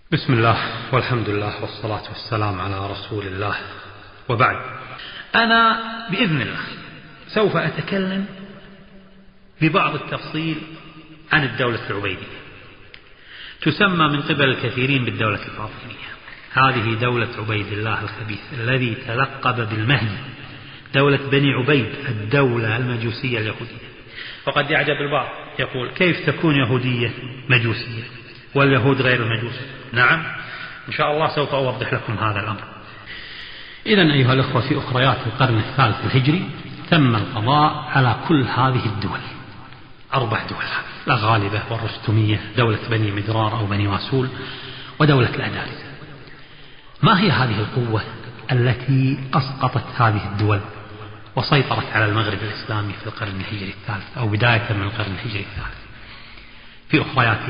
بسم الله والحمد لله والصلاة والسلام على رسول الله، وبعد. أنا بإذن الله سوف أتكلم ببعض التفصيل عن الدولة العبيدية، تسمى من قبل الكثيرين بالدولة الفاطمية. هذه دولة عبيد الله الخبيث الذي تلقب بالمهدي، دولة بني عبيد، الدولة المجوسية اليهودية. وقد يعجب البعض يقول: كيف تكون يهودية مجوسية واليهود غير المجوس؟ نعم، إن شاء الله سوف أوضح لكم هذا الأمر. إذن أيها الأخوة، في أخريات القرن الثالث الهجري تم القضاء على كل هذه الدول، 4 دول: الأغالبة والرستمية، دولة بني مدرار أو بني واسول، ودولة الأدارس. ما هي هذه القوة التي أسقطت هذه الدول وسيطرت على المغرب الإسلامي في القرن الهجري الثالث أو بداية من القرن الهجري الثالث؟ في أخرياته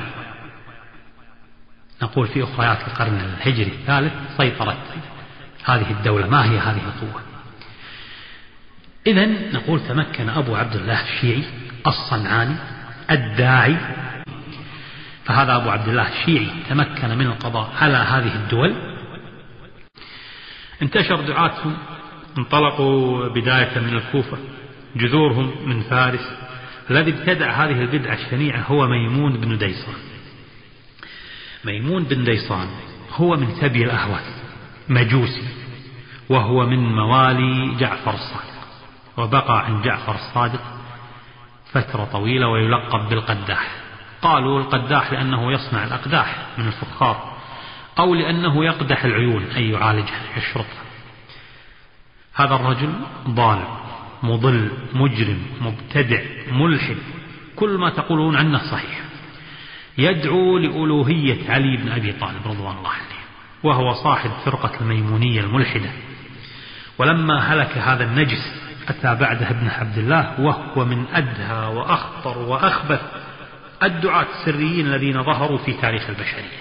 نقول في أخريات القرن الهجري الثالث سيطرت هذه الدولة. ما هي هذه القوة؟ إذن نقول: تمكن أبو عبد الله الشيعي الصنعاني الداعي، فهذا أبو عبد الله الشيعي تمكن من القضاء على هذه الدول. انتشر دعاتهم، انطلقوا بداية من الكوفة، جذورهم من فارس. الذي ابتدع هذه البدعة الشنيعة هو ميمون بن ديصان. ميمون بن ديصان هو من سبي الأهواز، مجوسي، وهو من موالي جعفر الصادق، وبقى عن جعفر الصادق فترة طويلة، ويلقب بالقداح. قالوا القداح لأنه يصنع الأقداح من الفخار، أو لأنه يقدح العيون أي يعالجها، يشرطها. هذا الرجل ضال، مضل، مجرم، مبتدع، ملحد، كل ما تقولون عنه صحيح. يدعو لألوهية علي بن أبي طالب رضوان الله عليه، وهو صاحب فرقة الميمونية الملحدة. ولما هلك هذا النجس أتى بعده ابن عبد الله، وهو من أدهى وأخطر وأخبث الدعاة السريين الذين ظهروا في تاريخ البشرية.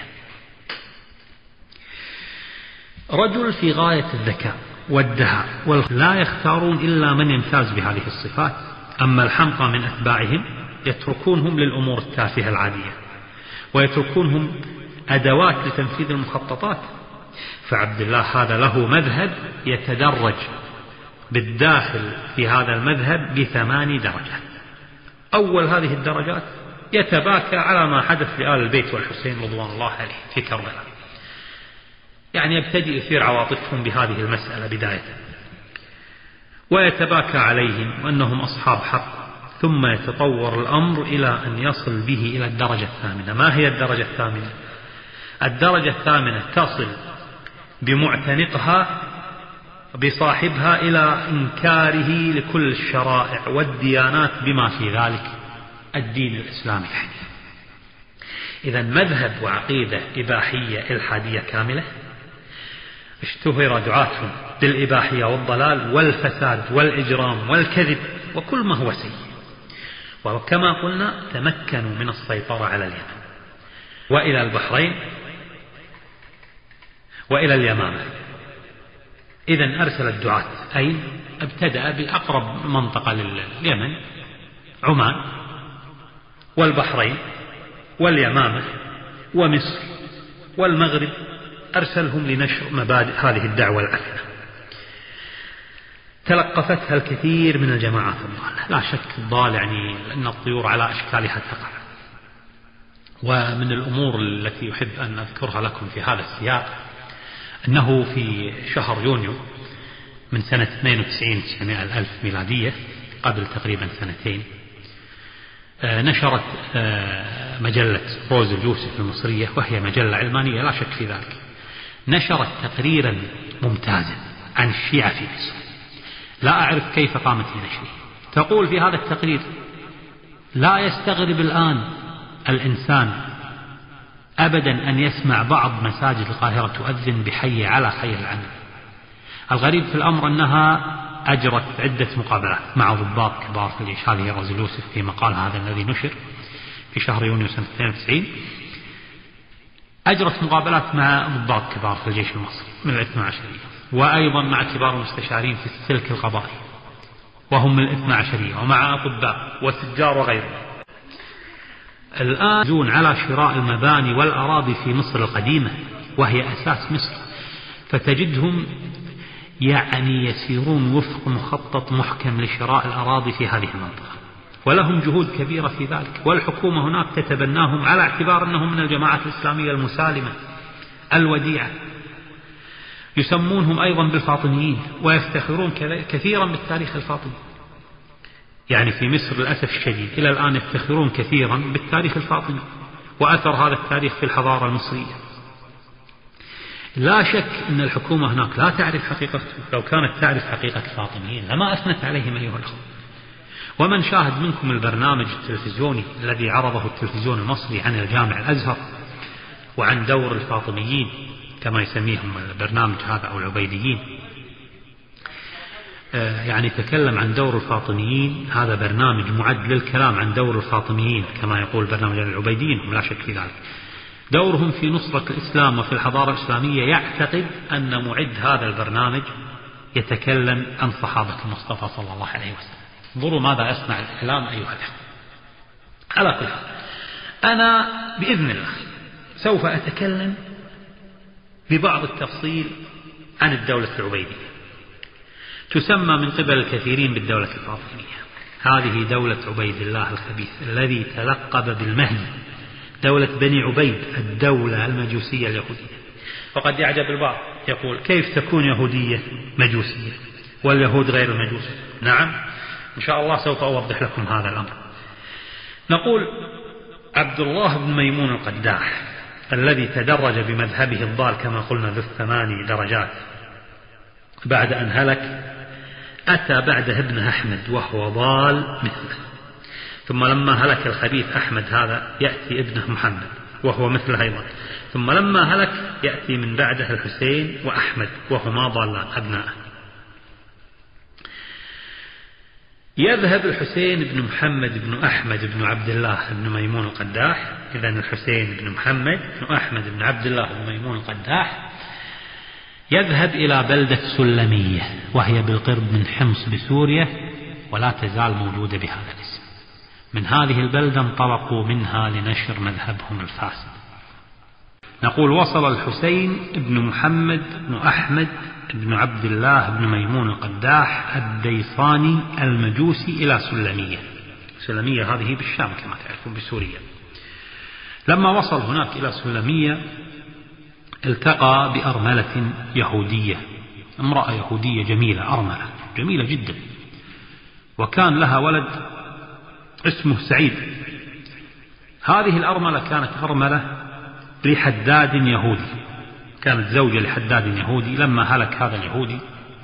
رجل في غاية الذكاء والدهاء، لا يختارون إلا من يمتاز بهذه الصفات. أما الحمقى من أتباعهم يتركونهم للأمور التافهة العادية، ويتركونهم أدوات لتنفيذ المخططات. فعبد الله هذا له مذهب يتدرج بالداخل في هذا المذهب ب8 درجات. أول هذه الدرجات يتباكى على ما حدث لآل البيت والحسين رضوان الله عليه في كربلاء، يعني يبتدئ يثير عواطفهم بهذه المسألة بداية، ويتباكى عليهم وأنهم أصحاب حق، ثم يتطور الأمر إلى أن يصل به إلى الدرجة الثامنة. ما هي الدرجة الثامنة؟ الدرجة الثامنة تصل بمعتنقها بصاحبها إلى إنكاره لكل الشرائع والديانات بما في ذلك الدين الإسلامي الحديث. إذن مذهب وعقيدة إباحية إلحادية كاملة، اشتهر دعاتهم بالإباحية والضلال والفساد والإجرام والكذب وكل ما هو سيء. وكما قلنا تمكنوا من السيطرة على اليمن وإلى البحرين وإلى اليمامة. إذن أرسل الدعاة أين؟ ابتدأ بأقرب منطقة لليمن، عمان والبحرين واليمامة ومصر والمغرب. أرسلهم لنشر مبادئ هذه الدعوة العفنة. تلقفتها الكثير من الجماعات الضالة، لا شك الضال يعني أن الطيور على أشكالها تقع. ومن الأمور التي يحب أن أذكرها لكم في هذا السياق أنه في شهر يونيو من سنة 92 900 ميلادية، قبل تقريبا 2 نشرت مجلة روز اليوسف المصرية، وهي مجلة علمانية لا شك في ذلك، نشرت تقريرا ممتازا عن الشيعة في مصر. لا أعرف كيف قامت بنشره. تقول في هذا التقرير: لا يستغرب الآن الإنسان أبدا أن يسمع بعض مساجد القاهرة تؤذن بحي على حي العمل. الغريب في الأمر أنها أجرت عدة مقابلات مع ضباط كبار في الجيش. هذه روز اليوسف في مقال هذا الذي نشر في شهر يونيو سنة 92. أجرت مقابلات مع ضباط كبار في الجيش المصري من الاثنى عشرية، وأيضا مع كبار المستشارين في السلك القضائي وهم من الاثنى عشرية، ومع أطباء وتجار وغيرهم. الآن يزون على شراء المباني والأراضي في مصر القديمة وهي أساس مصر، فتجدهم يعني يسيرون وفق مخطط محكم لشراء الأراضي في هذه المنطقة، ولهم جهود كبيرة في ذلك، والحكومة هناك تتبناهم على اعتبار أنهم من الجماعات الإسلامية المسالمة الوديعة. يسمونهم أيضا بالفاطميين ويفتخرون كثيرا بالتاريخ الفاطمي. يعني في مصر للأسف الشديد إلى الآن يفتخرون كثيرا بالتاريخ الفاطمي وأثر هذا التاريخ في الحضارة المصرية. لا شك أن الحكومة هناك لا تعرف حقيقتهم، لو كانت تعرف حقيقة الفاطميين لما أثنت عليهم أيها الأخوة. ومن شاهد منكم البرنامج التلفزيوني الذي عرضه التلفزيون المصري عن الجامع الأزهر وعن دور الفاطميين كما يسميهم البرنامج هذا أو العبيديين، يعني تكلم عن دور الفاطميين. هذا برنامج معد للكلام عن دور الفاطميين كما يقول برنامج العبيديين، هم لا شك في ذلك. دورهم في نصرة الإسلام وفي الحضارة الإسلامية. يعتقد أن معد هذا البرنامج يتكلم عن صحابة المصطفى صلى الله عليه وسلم. انظروا ماذا يصنع الإعلام أيها الأخوة. على كل حال أنا بإذن الله سوف أتكلم ببعض التفصيل عن الدولة العبيدية، تسمى من قبل الكثيرين بالدولة الفاطمية. هذه دولة عبيد الله الخبيث الذي تلقب بالمهدي، دولة بني عبيد، الدولة المجوسية اليهودية. وقد يعجب البعض يقول كيف تكون يهودية مجوسية واليهود غير المجوس؟ نعم إن شاء الله سوف أوضح لكم هذا الأمر. نقول عبد الله بن ميمون القداح الذي تدرج بمذهبه الضال كما قلنا ذو 8 درجات بعد أن هلك، أتى بعده ابنه أحمد وهو ضال مثله، ثم لما هلك الخبيث أحمد هذا يأتي ابنه محمد وهو مثله أيضا، ثم لما هلك يأتي من بعده الحسين وأحمد وهما ضالان أبناءه. يذهب الحسين بن محمد بن أحمد بن عبد الله بن ميمون القداح، إذن الحسين بن محمد بن أحمد بن عبد الله بن ميمون القداح يذهب إلى بلدة سلمية وهي بالقرب من حمص بسوريا ولا تزال موجودة بهذا الاسم. من هذه البلدة انطلقوا منها لنشر مذهبهم الفاسد. نقول وصل الحسين بن محمد بن أحمد بن عبد الله بن ميمون القداح الديصاني المجوسي إلى سلمية. سلمية هذه بالشام كما تعرفون بسوريا. لما وصل هناك إلى سلمية التقى بأرملة يهودية، امرأة يهودية جميلة، أرملة جميلة جدا، وكان لها ولد اسمه سعيد. هذه الأرملة كانت أرملة لحداد يهودي، كانت زوجة لحداد يهودي. لما هلك هذا اليهودي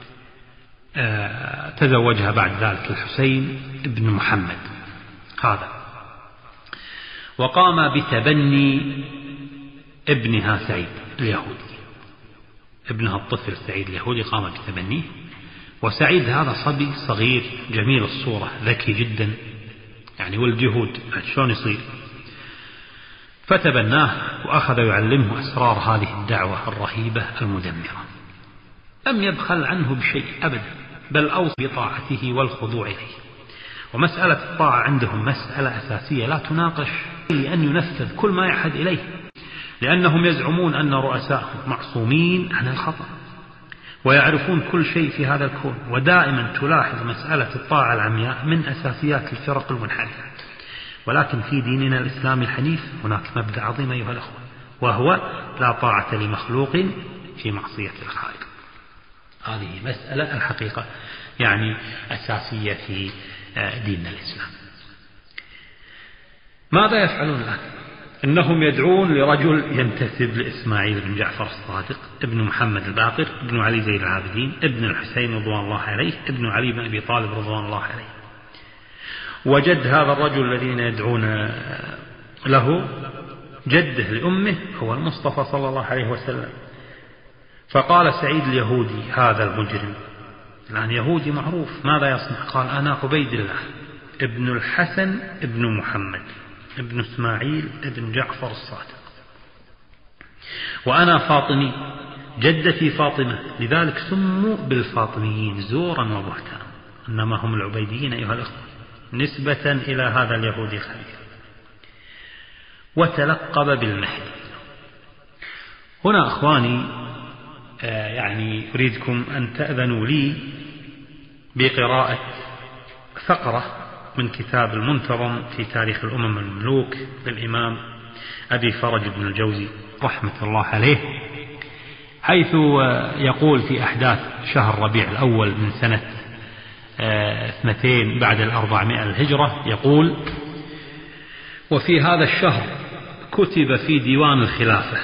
تزوجها بعد ذلك الحسين بن محمد هذا، وقام بتبني ابنها سعيد اليهودي، ابنها الطفل سعيد اليهودي قام بتبنيه. وسعيد هذا صبي صغير جميل الصورة ذكي جدا، يعني ولد يهود شلون يصير، فتبناه وأخذ يعلمه أسرار هذه الدعوة الرهيبة المدمرة. لم يبخل عنه بشيء أبدا، بل أوصى بطاعته والخضوع إليه. ومسألة الطاعة عندهم مسألة أساسية لا تناقش، لأن ينفذ كل ما يعهد إليه، لأنهم يزعمون أن رؤساءهم معصومين عن الخطأ ويعرفون كل شيء في هذا الكون. ودائما تلاحظ مسألة الطاعة العمياء من أساسيات الفرق المنحرفة. ولكن في ديننا الإسلامي الحنيف هناك مبدأ عظيم أيها الأخوة، وهو لا طاعة لمخلوق في معصية الخالق. هذه مسألة الحقيقة يعني أساسية في ديننا الإسلام. ماذا يفعلون الآن؟ إنهم يدعون لرجل ينتسب لإسماعيل بن جعفر الصادق ابن محمد الباقر ابن علي زين العابدين ابن الحسين رضوان الله عليه ابن علي بن أبي طالب رضوان الله عليه. وجد هذا الرجل الذين يدعون له جده لأمه هو المصطفى صلى الله عليه وسلم. فقال سعيد اليهودي هذا المجرم الآن يهودي معروف ماذا يصنع؟ قال أنا عبيد الله ابن الحسن ابن محمد ابن إسماعيل ابن جعفر الصادق، وأنا فاطمي جدتي فاطمة، لذلك سموا بالفاطميين زورا وبهتانا، إنما هم العبيديين أيها الأخوة نسبة إلى هذا اليهودي الخبيث. وتلقب بالمهدي. هنا أخواني يعني أريدكم أن تأذنوا لي بقراءة فقرة من كتاب المنتظم في تاريخ الأمم والملوك للإمام أبي فرج بن الجوزي رحمة الله عليه، حيث يقول في أحداث شهر ربيع الأول من سنة 2 بعد 400 الهجرة، يقول: وفي هذا الشهر كتب في ديوان الخلافة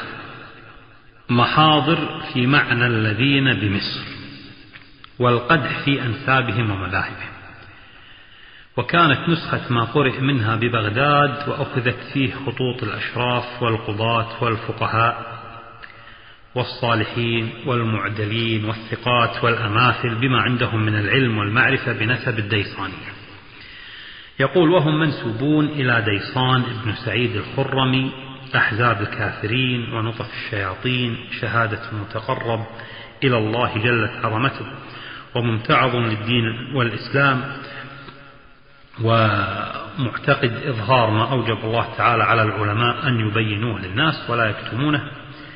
محاضر في معنى الذين بمصر والقدح في أنسابهم ومذاهبهم، وكانت نسخة ما قرئ منها ببغداد، وأخذت فيه خطوط الأشراف والقضاة والفقهاء والصالحين والمعدلين والثقات والأماثل بما عندهم من العلم والمعرفة بنسب الديصانية. يقول: وهم منسوبون إلى ديصان ابن سعيد الخرمي، أحزاب الكافرين ونطف الشياطين، شهادة المتقرب إلى الله جلت عظمته، وممتعض للدين والإسلام، ومعتقد إظهار ما أوجب الله تعالى على العلماء أن يبينوه للناس ولا يكتمونه.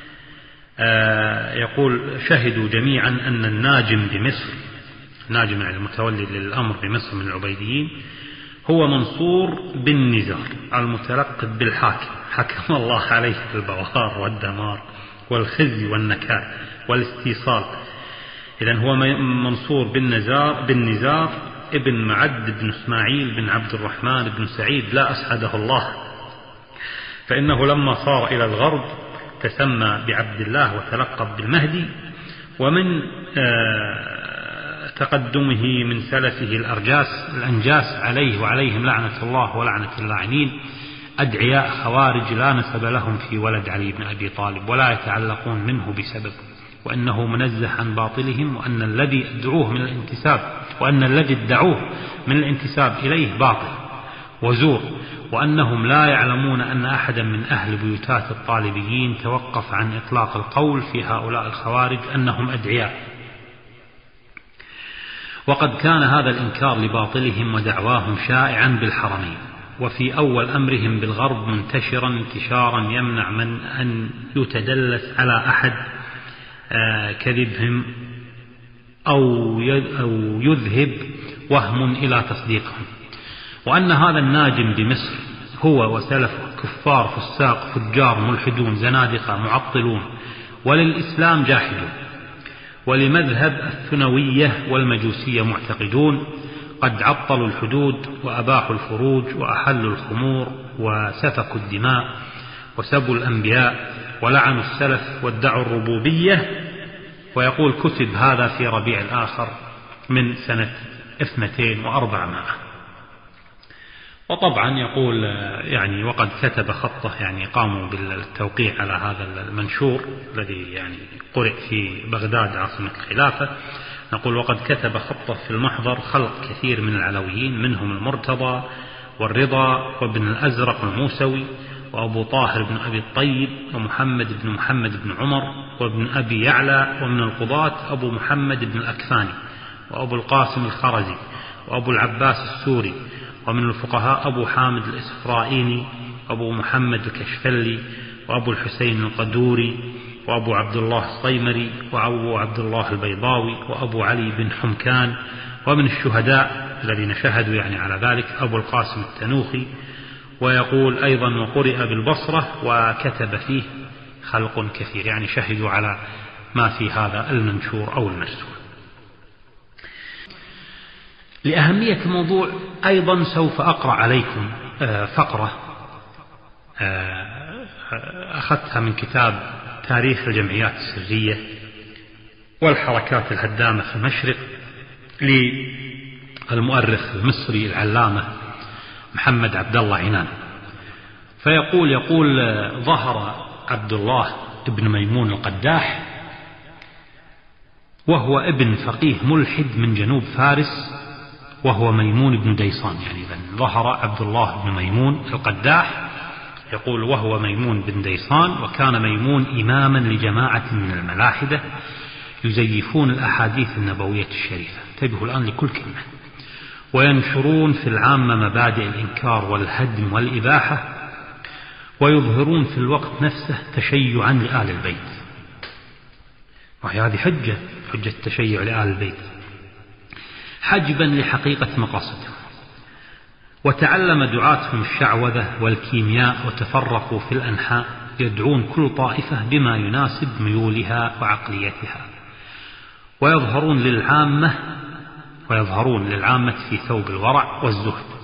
يقول: شهدوا جميعا أن الناجم بمصر، ناجم يعني المتولي للأمر بمصر من العبيديين، هو منصور بن نزار المتلقب بالحاكم، حكم الله عليه بالبوار والدمار والخزي والنكال والاستيصال. إذن هو منصور بن نزار ابن معد بن اسماعيل بن عبد الرحمن بن سعيد لا أسعده الله، فإنه لما صار إلى الغرب تسمى بعبد الله وتلقب بالمهدي. ومن تقدمه من سلفه الأنجاس عليه وعليهم لعنة الله ولعنة اللاعنين أدعياء خوارج لا نسب لهم في ولد علي بن أبي طالب ولا يتعلقون منه بسبب، وأنه منزه عن باطلهم، وأن الذي ادعوه من الانتساب إليه باطل وزور، وأنهم لا يعلمون أن أحدا من أهل بيوتات الطالبيين توقف عن إطلاق القول في هؤلاء الخوارج أنهم أدعياء. وقد كان هذا الإنكار لباطلهم ودعواهم شائعا بالحرمين، وفي أول أمرهم بالغرب منتشرا انتشارا يمنع من أن يتدلس على أحد كذبهم أو يذهب وهم إلى تصديقهم، وأن هذا الناجم بمصر هو وسلف كفار فساق فجار ملحدون زنادقة معطلون وللإسلام جاحدون، ولمذهب الثنوية والمجوسية معتقدون، قد عطلوا الحدود وأباحوا الفروج وأحلوا الخمور وسفكوا الدماء وسبوا الأنبياء ولعنوا السلف وادعوا الربوبية. ويقول: كتب هذا في ربيع الآخر من سنة 2400. وطبعا يقول يعني وقد كتب خطه، يعني قاموا بالتوقيع على هذا المنشور الذي يعني قرئ في بغداد عاصمة الخلافة. نقول: وقد كتب خطه في المحضر خلق كثير من العلويين، منهم المرتضى والرضا وابن الأزرق الموسوي وأبو طاهر بن أبي الطيب ومحمد بن عمر وابن أبي يعلى، ومن القضاة أبو محمد بن الأكفاني وأبو القاسم الخرزي وأبو العباس السوري، ومن الفقهاء أبو حامد الإسفرائيني وأبو محمد الكشفلي وأبو الحسين القدوري وأبو عبد الله الصيمري وأبو عبد الله البيضاوي وأبو علي بن حمكان، ومن الشهداء الذين شهدوا يعني على ذلك أبو القاسم التنوخي. ويقول أيضا: وقرئ بالبصرة وكتب فيه خلق كثير، يعني شهدوا على ما في هذا المنشور أو المرسول. لأهمية الموضوع أيضا سوف أقرأ عليكم فقرة أخذتها من كتاب تاريخ الجمعيات السرية والحركات الهدامة في المشرق للمؤرخ المصري العلامة محمد عبد الله عنان. فيقول ظهر عبد الله ابن ميمون القداح، وهو ابن فقيه ملحد من جنوب فارس، وهو ميمون بن ديصان. يعني ظهر عبد الله بن ميمون القداح، يقول وهو ميمون بن ديصان، وكان ميمون إماما لجماعة من الملاحدة يزيفون الأحاديث النبوية الشريفة، انتبهوا الآن لكل كلمة، وينشرون في العامة مبادئ الإنكار والهدم والإباحة، ويظهرون في الوقت نفسه تشيعا لآل البيت، وهي هذه حجة التشيع لآل البيت حجبا لحقيقة مقاصدهم. وتعلم دعاتهم الشعوذة والكيمياء وتفرقوا في الأنحاء يدعون كل طائفة بما يناسب ميولها وعقليتها، ويظهرون للعامة في ثوب الورع والزهد.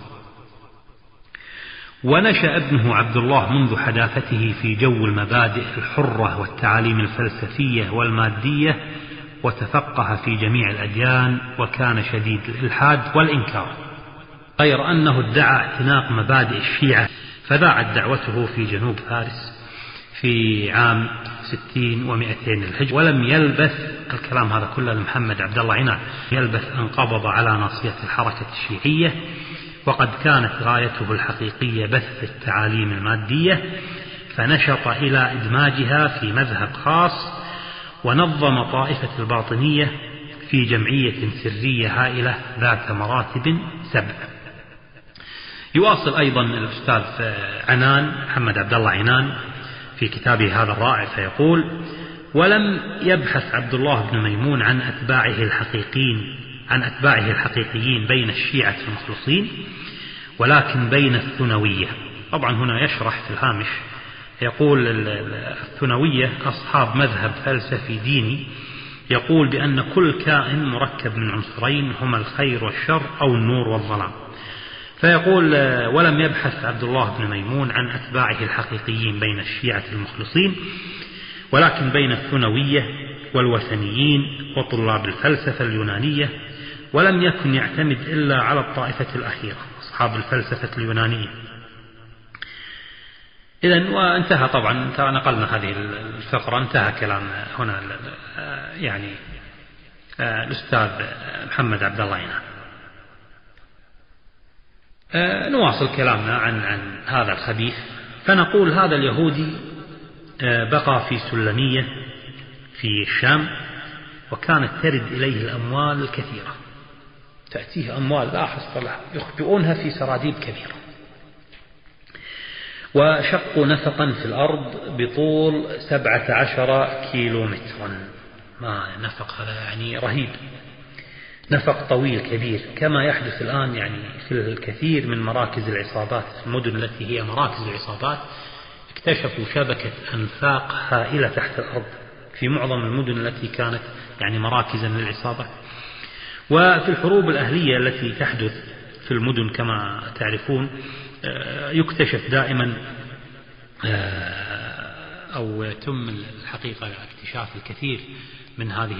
ونشأ ابنه عبد الله منذ حداثته في جو المبادئ الحرة والتعاليم الفلسفية والمادية، وتفقه في جميع الأديان، وكان شديد الإلحاد والإنكار، غير أنه ادعى اعتناق مبادئ الشيعة، فذاعت دعوته في جنوب فارس في عام 60 و200 للهجرة. ولم يلبث، الكلام هذا كله لمحمد عبد الله عنان، يلبث أن قبض على ناصية الحركة الشيعية، وقد كانت غايته الحقيقية بث التعاليم المادية، فنشط إلى إدماجها في مذهب خاص، ونظم طائفة الباطنية في جمعية سرية هائلة ذات مراتب 7. يواصل أيضا الأستاذ عنان محمد عبد الله عنان في كتابه هذا الرائع فيقول: ولم يبحث عبد الله بن ميمون عن أتباعه الحقيقيين بين الشيعة المخلصين، ولكن بين الثنوية. طبعا هنا يشرح في الهامش يقول: الثنوية أصحاب مذهب فلسفي ديني يقول بأن كل كائن مركب من عنصرين هما الخير والشر أو النور والظلام. فيقول: ولم يبحث عبد الله بن ميمون عن أتباعه الحقيقيين بين الشيعة المخلصين، ولكن بين الثنوية والوثنيين وطلاب الفلسفة اليونانية، ولم يكن يعتمد إلا على الطائفة الأخيرة أصحاب الفلسفة اليونانية. إذن وانتهى، طبعا نقلنا هذه الفقرة، انتهى كلام هنا يعني الأستاذ محمد عبد الله عنان. نواصل كلامنا عن هذا الخبيث، فنقول: هذا اليهودي بقى في سلمية في الشام، وكانت ترد إليه الأموال الكثيرة، تأتيه أموال لا حصر لها، يخبئونها في سراديب كبيرة. وشقوا نفقا في الأرض بطول 17 كيلومترا، ما نفق هذا يعني رهيب، نفق طويل كبير، كما يحدث الآن يعني في الكثير من مراكز العصابات، المدن التي هي مراكز العصابات اكتشفوا شبكة أنفاق هائلة تحت الأرض في معظم المدن التي كانت يعني مراكزا للعصابة. وفي الحروب الأهلية التي تحدث في المدن كما تعرفون يكتشف دائما أو يتم الحقيقة اكتشاف الكثير من هذه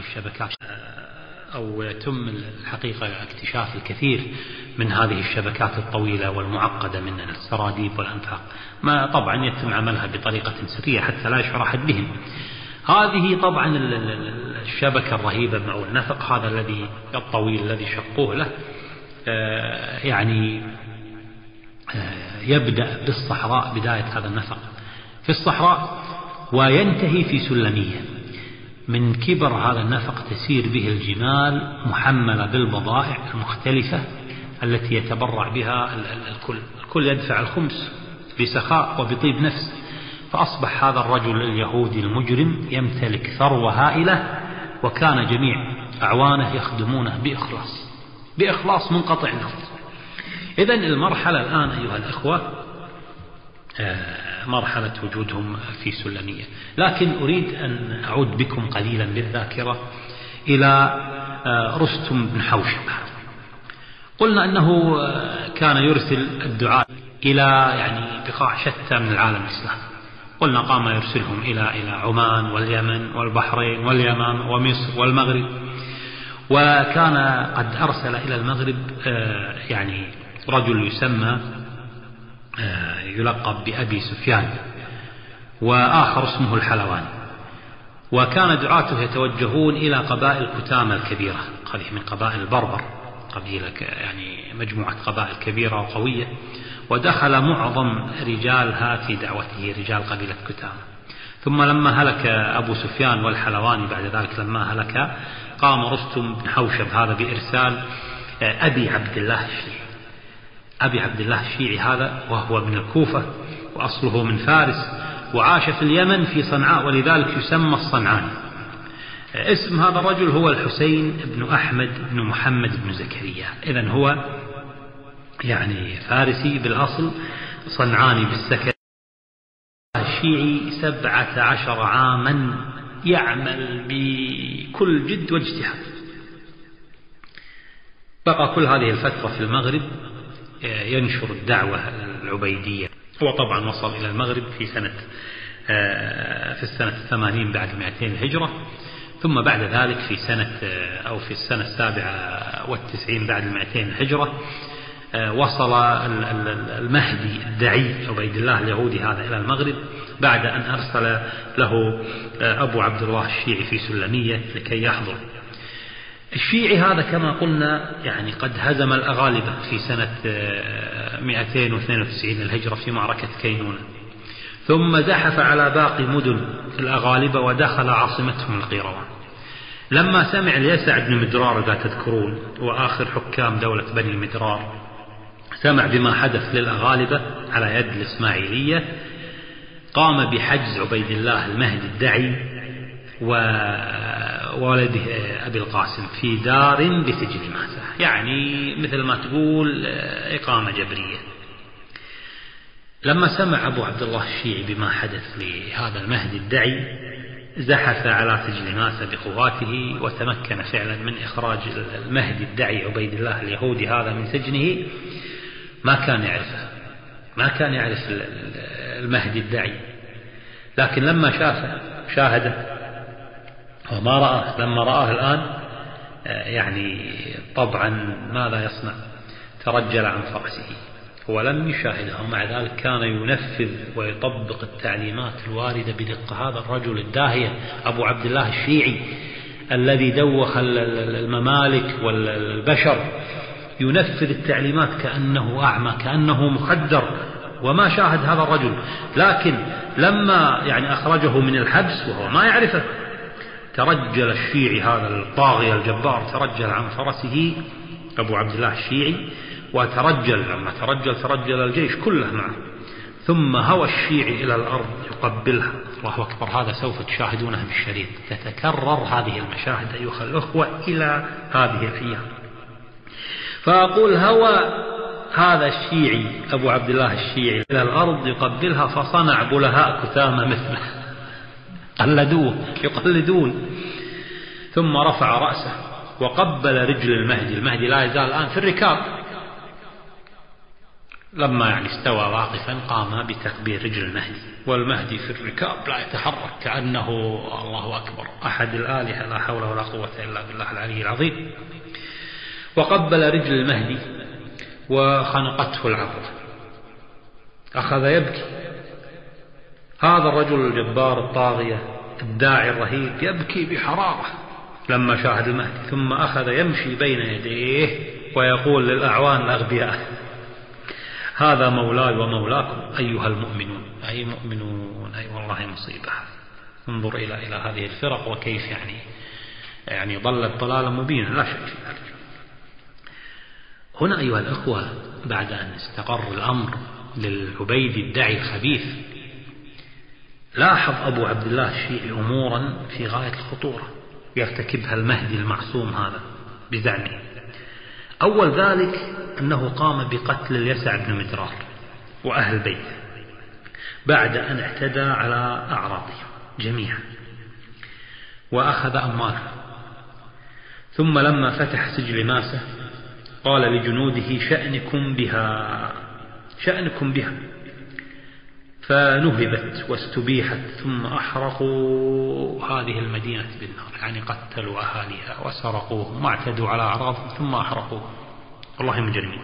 الشبكات الطويلة والمعقدة من السراديب والأنفاق، ما طبعا يتم عملها بطريقة سرية حتى لا يشعر أحد بهم. هذه طبعا الشبكة الرهيبة أو النفق هذا الذي الطويل الذي شقوه له يعني يبدأ بالصحراء، بداية هذا النفق في الصحراء، وينتهي في سلمية. من كبر هذا النفق تسير به الجمال محملة بالبضائع المختلفة التي يتبرع بها الكل يدفع الخمس بسخاء وبطيب نفس. فأصبح هذا الرجل اليهودي المجرم يمتلك ثروة هائلة، وكان جميع أعوانه يخدمونه بإخلاص منقطع النظر. إذن المرحلة الآن أيها الأخوة مرحلة وجودهم في سلمية. لكن أريد أن أعود بكم قليلا بالذاكرة إلى رستم بن حوشب. قلنا أنه كان يرسل الدعاء إلى يعني بقاع شتى من العالم الإسلامي. قلنا قام يرسلهم إلى عمان واليمن والبحرين واليمن ومصر والمغرب، وكان قد أرسل إلى المغرب يعني رجل يسمى يلقب بأبي سفيان، وآخر اسمه الحلواني. وكان دعاته يتوجهون إلى قبائل كتامة الكبيرة، هذه من قبائل البربر، قبيلة يعني مجموعة قبائل كبيرة وقوية، ودخل معظم رجالها في دعوته، رجال قبيلة كتامة. ثم لما هلك أبو سفيان والحلواني بعد ذلك لما هلك، قام رستم بن حوشب هذا بإرسال أبي عبد الله الشيعي هذا، وهو من الكوفة، وأصله من فارس، وعاش في اليمن في صنعاء، ولذلك يسمى الصنعاني. اسم هذا الرجل هو الحسين بن أحمد بن محمد بن زكريا. إذن هو يعني فارسي بالأصل، صنعاني بالسكن. الشيعي 17 عاما يعمل بكل جد واجتهاد. بقى كل هذه الفترة في المغرب ينشر الدعوة العبيدية. هو طبعا وصل إلى المغرب في السنة 80 بعد 200 الهجرة، ثم بعد ذلك في السنة 97 بعد 200 الهجرة وصل المهدي الدعي عبيد الله اليهودي هذا إلى المغرب، بعد أن أرسل له أبو عبد الله الشيعي في سلمية لكي يحضر. الشيعي هذا كما قلنا يعني قد هزم الأغالبة في سنة 292 الهجرة في معركة كينونة، ثم زحف على باقي مدن الأغالبة ودخل عاصمتهم القيروان. لما سمع اليسع بن مدرار، إذا تذكرون، وآخر حكام دولة بني المدرار، سمع بما حدث للأغالبة على يد الإسماعيلية، قام بحجز عبيد الله المهدي الدعي وولده أبي القاسم في دار بسجن ماسة، يعني مثل ما تقول إقامة جبرية. لما سمع أبو عبد الله الشيعي بما حدث لهذا المهدي الدعي زحف على سجن ماسة بقواته، وتمكن فعلا من إخراج المهدي الدعي عبيد الله اليهودي هذا من سجنه. ما كان يعرف المهدي الدعي، لكن لما شاهده وما رآه، لما رآه الآن يعني طبعا ماذا يصنع؟ ترجل عن فرسه. هو لم يشاهده، ومع ذلك كان ينفذ ويطبق التعليمات الواردة بدقة. هذا الرجل الداهية أبو عبد الله الشيعي الذي دوخ الممالك والبشر ينفذ التعليمات كأنه أعمى، كأنه مخدر، وما شاهد هذا الرجل. لكن لما يعني أخرجه من الحبس وهو ما يعرفه، ترجل الشيعي هذا الطاغية الجبار، ترجل عن فرسه أبو عبد الله الشيعي، وترجل لما ترجل الجيش كله معه، ثم هوى الشيعي إلى الأرض يقبلها. الله أكبر، هذا سوف تشاهدونه بالشريط. تتكرر هذه المشاهد أيها الأخوة إلى هذه الأيام. فأقول هوى هذا الشيعي أبو عبد الله الشيعي إلى الأرض يقبلها، فصنع بلهاء كتامة مثله يقلدون. ثم رفع رأسه وقبل رجل المهدي لا يزال الآن في الركاب. لما يعني استوى واقفا قام بتقبيل رجل المهدي، والمهدي في الركاب لا يتحرك، كأنه الله أكبر أحد الآلهة، لا حول ولا قوة إلا بالله العلي العظيم. وقبل رجل المهدي وخنقته العضلة، أخذ يبكي. هذا الرجل الجبار الطاغية الداعي الرهيب يبكي بحرارة لما شاهد المهدي، ثم أخذ يمشي بين يديه ويقول للأعوان الأغبياء: هذا مولاي ومولاكم أيها المؤمنون. أي مؤمنون؟ أي والله مصيبة. انظر إلى هذه الفرق وكيف يعني ضلت ضلالا مبينا، لا شك في ذلك. هنا أيها الأخوة بعد أن استقر الأمر للعبيدي الداعي الخبيث، لاحظ أبو عبد الله الشيعي أمورا في غاية الخطورة يرتكبها المهدي المعصوم هذا بزعمه. أول ذلك أنه قام بقتل اليسع بن مدرار وأهل بيته بعد أن اعتدى على أعراضهم جميعا وأخذ أموالهم. ثم لما فتح سجل ماسة قال لجنوده: شأنكم بها، فنهبت واستبيحت، ثم أحرقوا هذه المدينة بالنار، يعني قتلوا أهاليها وسرقوهم واعتدوا على أعراضهم ثم أحرقوهم، والله مجرمين.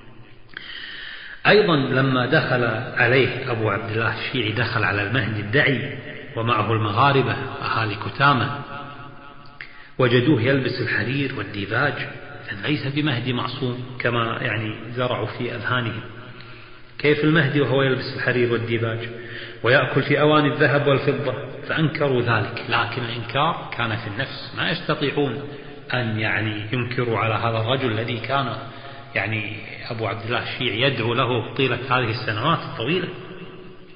أيضا لما دخل عليه أبو عبد الله الشيعي، دخل على المهدي الدعي ومعه المغاربة أهالي كتامة، وجدوه يلبس الحرير والديباج، ليس بمهدي معصوم كما يعني زرعوا في أذهانهم. كيف المهدي وهو يلبس الحرير والديباج ويأكل في أواني الذهب والفضة؟ فأنكروا ذلك، لكن الإنكار كان في النفس، ما يستطيعون أن يعني ينكروا على هذا الرجل الذي كان يعني أبو عبد الله الشيعي يدعو له طيلة هذه السنوات الطويلة.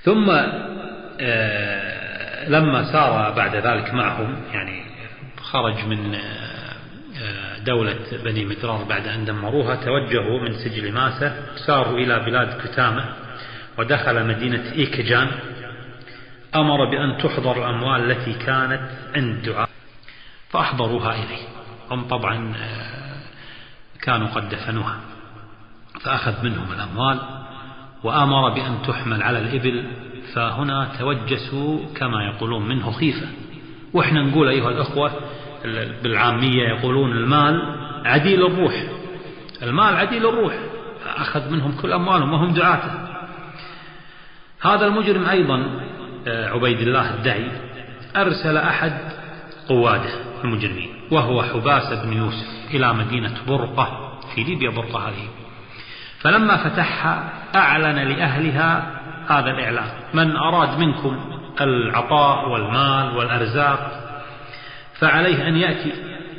ثم لما سار بعد ذلك معهم، يعني خرج من دولة بني مدرار بعد أن دمروها، توجهوا من سجل ماسة، ساروا إلى بلاد كتامة ودخل مدينة إيكجان. أمر بأن تحضر الأموال التي كانت عند دعاء فأحضروها إليه. هم طبعا كانوا قد دفنوها، فأخذ منهم الأموال وأمر بأن تحمل على الإبل. فهنا توجسوا كما يقولون منه خيفة. وإحنا نقول أيها الأخوة بالعامية يقولون المال عديل الروح، المال عديل الروح. أخذ منهم كل أموالهم وهم دعاته. هذا المجرم أيضا عبيد الله الدعي أرسل أحد قواده المجرمين وهو حباس بن يوسف إلى مدينة برقة في ليبيا. برقة هذه فلما فتحها أعلن لأهلها هذا الإعلان: من أراد منكم العطاء والمال والأرزاق فعليه أن يأتي.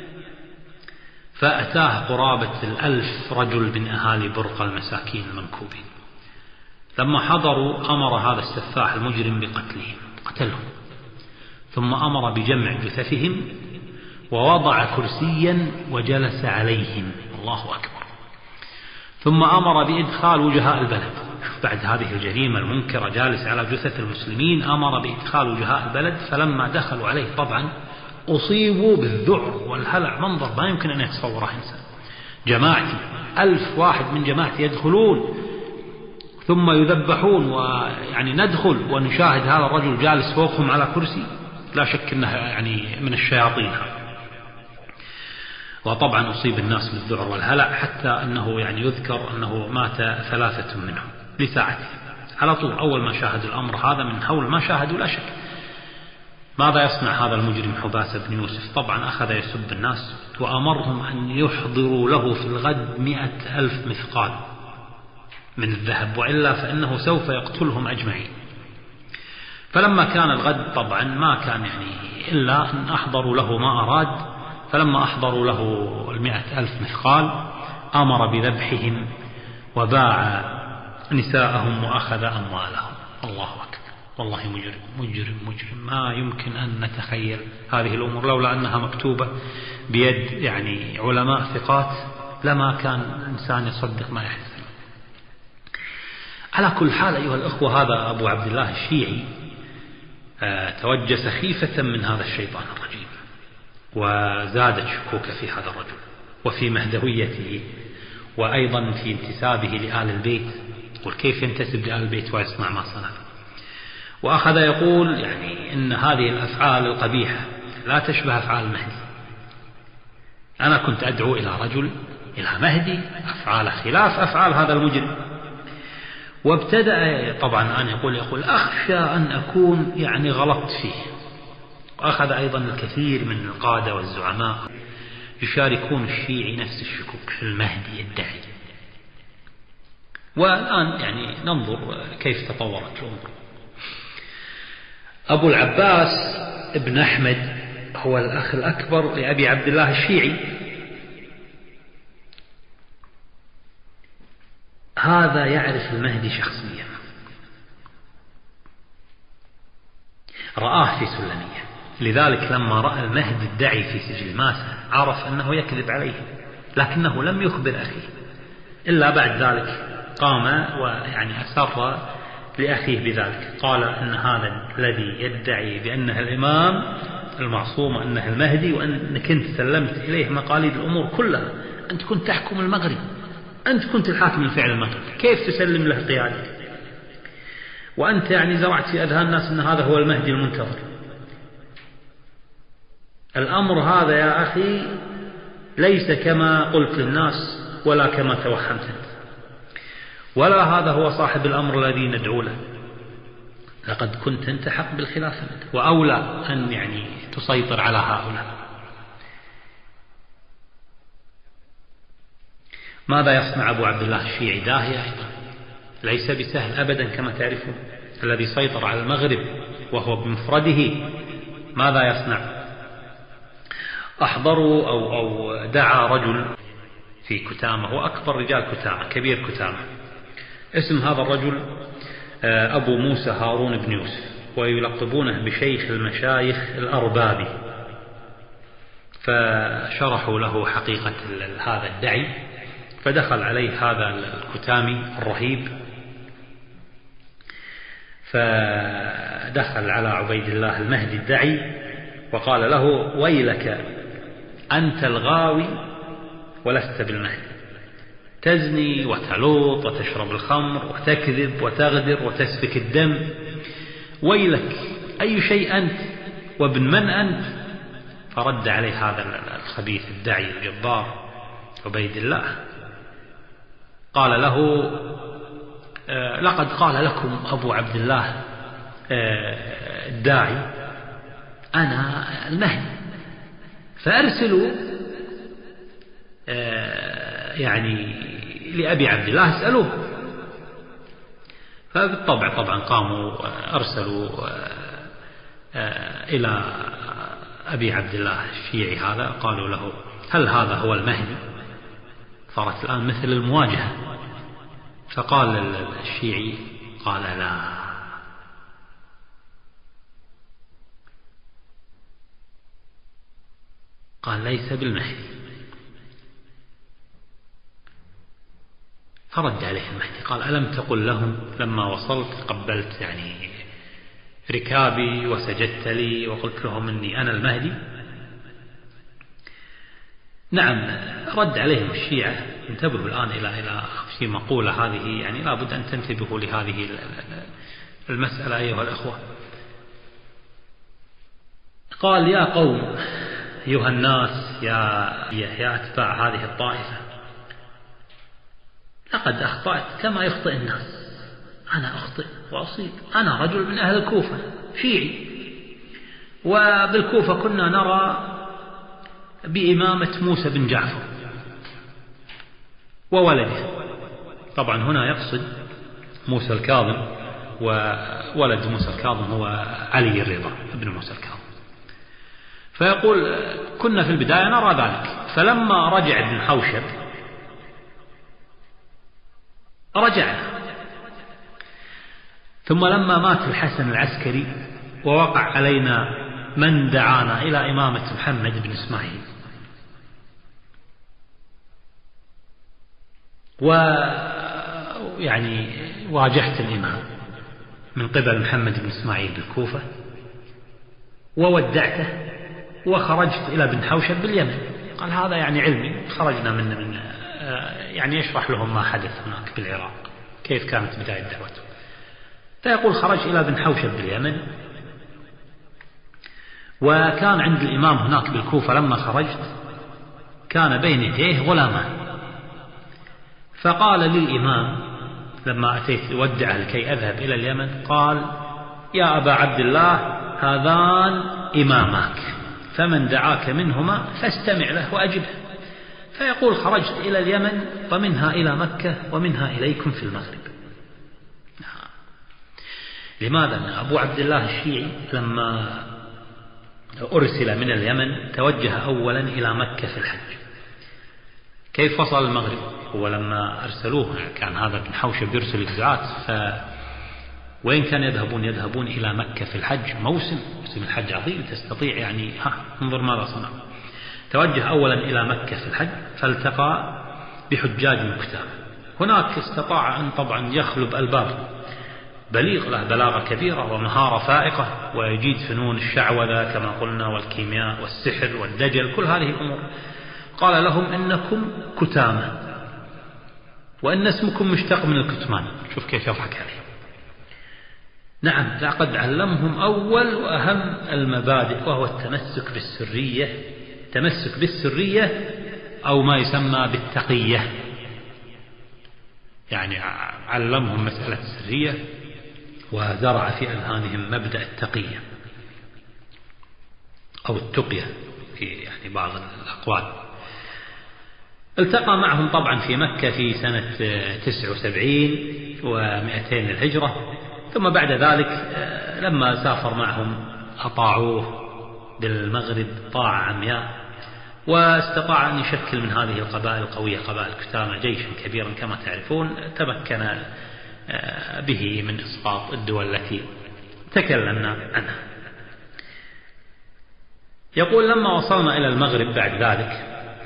فأتاه قرابة 1000 رجل من أهالي برقة المساكين المنكوبين. لما حضروا أمر هذا السفاح المجرم بقتلهم، قتلهم، ثم أمر بجمع جثثهم ووضع كرسيا وجلس عليهم. الله أكبر. ثم أمر بإدخال وجهاء البلد. بعد هذه الجريمة المنكرة جالس على جثث المسلمين، أمر بإدخال وجهاء البلد. فلما دخلوا عليه طبعا أصيبوا بالذعر والهلع، منظر ما يمكن أن يتصوره إنسان. جماعتي 1000 واحد من جماعتي يدخلون ثم يذبحون، ويعني ندخل ونشاهد هذا الرجل جالس فوقهم على كرسي، لا شك أنه يعني من الشياطين. وطبعا أصيب الناس بالذعر والهلع، حتى أنه يعني يذكر أنه مات 3 منهم لساعته على طول. أول ما شاهدوا الأمر هذا من هول ما شاهدوا لا شك. ماذا يصنع هذا المجرم حباس بن يوسف؟ طبعا أخذ يسب الناس وأمرهم أن يحضروا له في الغد 100,000 مثقال من الذهب، وإلا فإنه سوف يقتلهم أجمعين. فلما كان الغد طبعا ما كان يعني إلا أن أحضروا له ما أراد. فلما أحضروا له 100,000 مثقال أمر بذبحهم وباع نساءهم وأخذ أموالهم. الله أكبر. والله مجرم مجرم مجرم، ما يمكن أن نتخيل هذه الأمور لولا أنها مكتوبة بيد يعني علماء ثقات لما كان الإنسان يصدق ما يحدث. على كل حال أيها الأخوة، هذا أبو عبد الله الشيعي توجس خيفة من هذا الشيطان الرجيم، وزادت شكوك في هذا الرجل وفي مهدويته، وأيضا في انتسابه لآل البيت. وكيف ينتسب لآل البيت ويصنع ما صنع؟ وأخذ يقول يعني إن هذه الأفعال القبيحة لا تشبه أفعال المهدي. أنا كنت أدعو إلى رجل، إلى مهدي، أفعال خلاف أفعال هذا المجرم. وابتدأ طبعا أن يقول أخشى أن أكون يعني غلطت فيه. وأخذ أيضا الكثير من القادة والزعماء يشاركون الشيعي نفس الشكوك في المهدي الداعي. والآن يعني ننظر كيف تطورت الأمور. أبو العباس ابن أحمد هو الأخ الأكبر لأبي عبد الله الشيعي. هذا يعرف المهدي شخصيا، رآه في سلمية. لذلك لما رأى المهدي الدعي في سجل ماسة عرف أنه يكذب عليه، لكنه لم يخبر أخيه. إلا بعد ذلك قام ويعني أسر لأخيه بذلك، قال أن هذا الذي يدعي بأنه الإمام المعصوم أنه المهدي، وأنك أنت سلمت إليه مقاليد الأمور كلها، أنت كنت تحكم المغرب، أنت كنت الحاكم الفعل المغرب، كيف تسلم له قيادة؟ وأنت يعني زرعت في أذهان الناس أن هذا هو المهدي المنتظر. الأمر هذا يا أخي ليس كما قلت للناس ولا كما توهمت أنت، ولا هذا هو صاحب الأمر الذي ندعو له. لقد كنت أنت حق بالخلافة، وأولى أن يعني تسيطر على هؤلاء. ماذا يصنع أبو عبد الله الشيعي؟ داهية أيضا، ليس بسهل أبدا كما تعرفون. الذي سيطر على المغرب وهو بمفرده ماذا يصنع؟ أحضروا أو دعا رجل في كتامة، هو أكبر رجال كتامة، كبير كتامة. اسم هذا الرجل أبو موسى هارون بن يوسف، ويلقبونه بشيخ المشايخ الأربابي. فشرحوا له حقيقة هذا الدعي، فدخل عليه هذا الكتامي الرهيب، فدخل على عبيد الله المهدي الدعي وقال له: ويلك أنت الغاوي ولست بالمهدي، تزني وتلوط وتشرب الخمر وتكذب وتغدر وتسفك الدم، ويلك أي شيء أنت وابن من أنت؟ فرد عليه هذا الخبيث الداعي الجبار عبيد الله، قال له: لقد قال لكم أبو عبد الله الداعي أنا المهدي، فأرسلوا يعني لأبي عبد الله اسألوه. فبالطبع طبعا قاموا أرسلوا إلى أبي عبد الله الشيعي هذا، قالوا له: هل هذا هو المهدي؟ صارت الآن مثل المواجهة. فقال الشيعي: قال لا، قال ليس بالمهدي. فرد عليه المهدي قال: ألم تقل لهم لما وصلت قبلت يعني ركابي وسجدت لي وقلت لهم إني أنا المهدي؟ نعم. رد عليهم الشيعة. انتبهوا الآن إلى في مقولة هذه، يعني لا بد أن تنتبهوا لهذه المسألة أيها الأخوة. قال: يا قوم، أيها الناس، يا أتباع هذه الطائفة، لقد أخطأت كما يخطئ الناس. أنا أخطئ وأصيب، أنا رجل من أهل الكوفة شيعي، وبالكوفة كنا نرى بإمامة موسى بن جعفر وولده. طبعا هنا يقصد موسى الكاظم، وولد موسى الكاظم هو علي الرضا ابن موسى الكاظم. فيقول: كنا في البداية نرى ذلك، فلما رجع ابن حوشب رجعنا، ثم لما مات الحسن العسكري ووقع علينا من دعانا إلى إمامة محمد بن إسماعيل، ويعني واجهت الإمام من قبل محمد بن إسماعيل بالكوفة، وودعته وخرجت إلى بن حوشب باليمن. قال: هذا يعني علمي، خرجنا من يعني يشرح لهم ما حدث هناك بالعراق، كيف كانت بداية دعوته. فيقول: خرج إلى بن حوشب باليمن، وكان عند الإمام هناك بالكوفة لما خرجت كان بين يديه غلامان. فقال للإمام لما أتيت أودعه لكي أذهب إلى اليمن، قال: يا أبا عبد الله، هذان إماماك، فمن دعاك منهما فاستمع له وأجبه. فيقول: خرجت إلى اليمن ومنها إلى مكة ومنها إليكم في المغرب. لماذا؟ أبو عبد الله الشيعي لما أرسل من اليمن توجه أولا إلى مكة في الحج. كيف وصل المغرب؟ هو لما أرسلوه كان هذا بن حوشب يرسل الدعاة، وين كان يذهبون إلى مكة في الحج، موسم الحج عظيم، تستطيع يعني انظر ماذا صنع. توجه أولا إلى مكة في الحج، فالتقى بحجاج مكتام. هناك استطاع أن طبعا يخلب الباب، بليغ له بلاغة كبيرة ومهارة فائقة، ويجيد فنون الشعوذة كما قلنا والكيمياء والسحر والدجل، كل هذه الأمور. قال لهم: إنكم كتامة، وإن اسمكم مشتق من الكتمان. شوف كيف يضحك عليه. نعم، لقد علمهم أول وأهم المبادئ، وهو التمسك بالسرية أو ما يسمى بالتقية. يعني علمهم مسألة السرية، وزرع في أذهانهم مبدأ التقية أو التقية في يعني بعض الأقوال. التقى معهم طبعا في مكة في سنة 79 و200 للهجرة، ثم بعد ذلك لما سافر معهم أطاعوه بالمغرب طاعة عمياء، واستطاع أن يشكل من هذه القبائل القوية قبائل كتامة جيشا كبيرا كما تعرفون. تمكن به من إسقاط الدول التي تكلمنا عنها. يقول لما وصلنا إلى المغرب بعد ذلك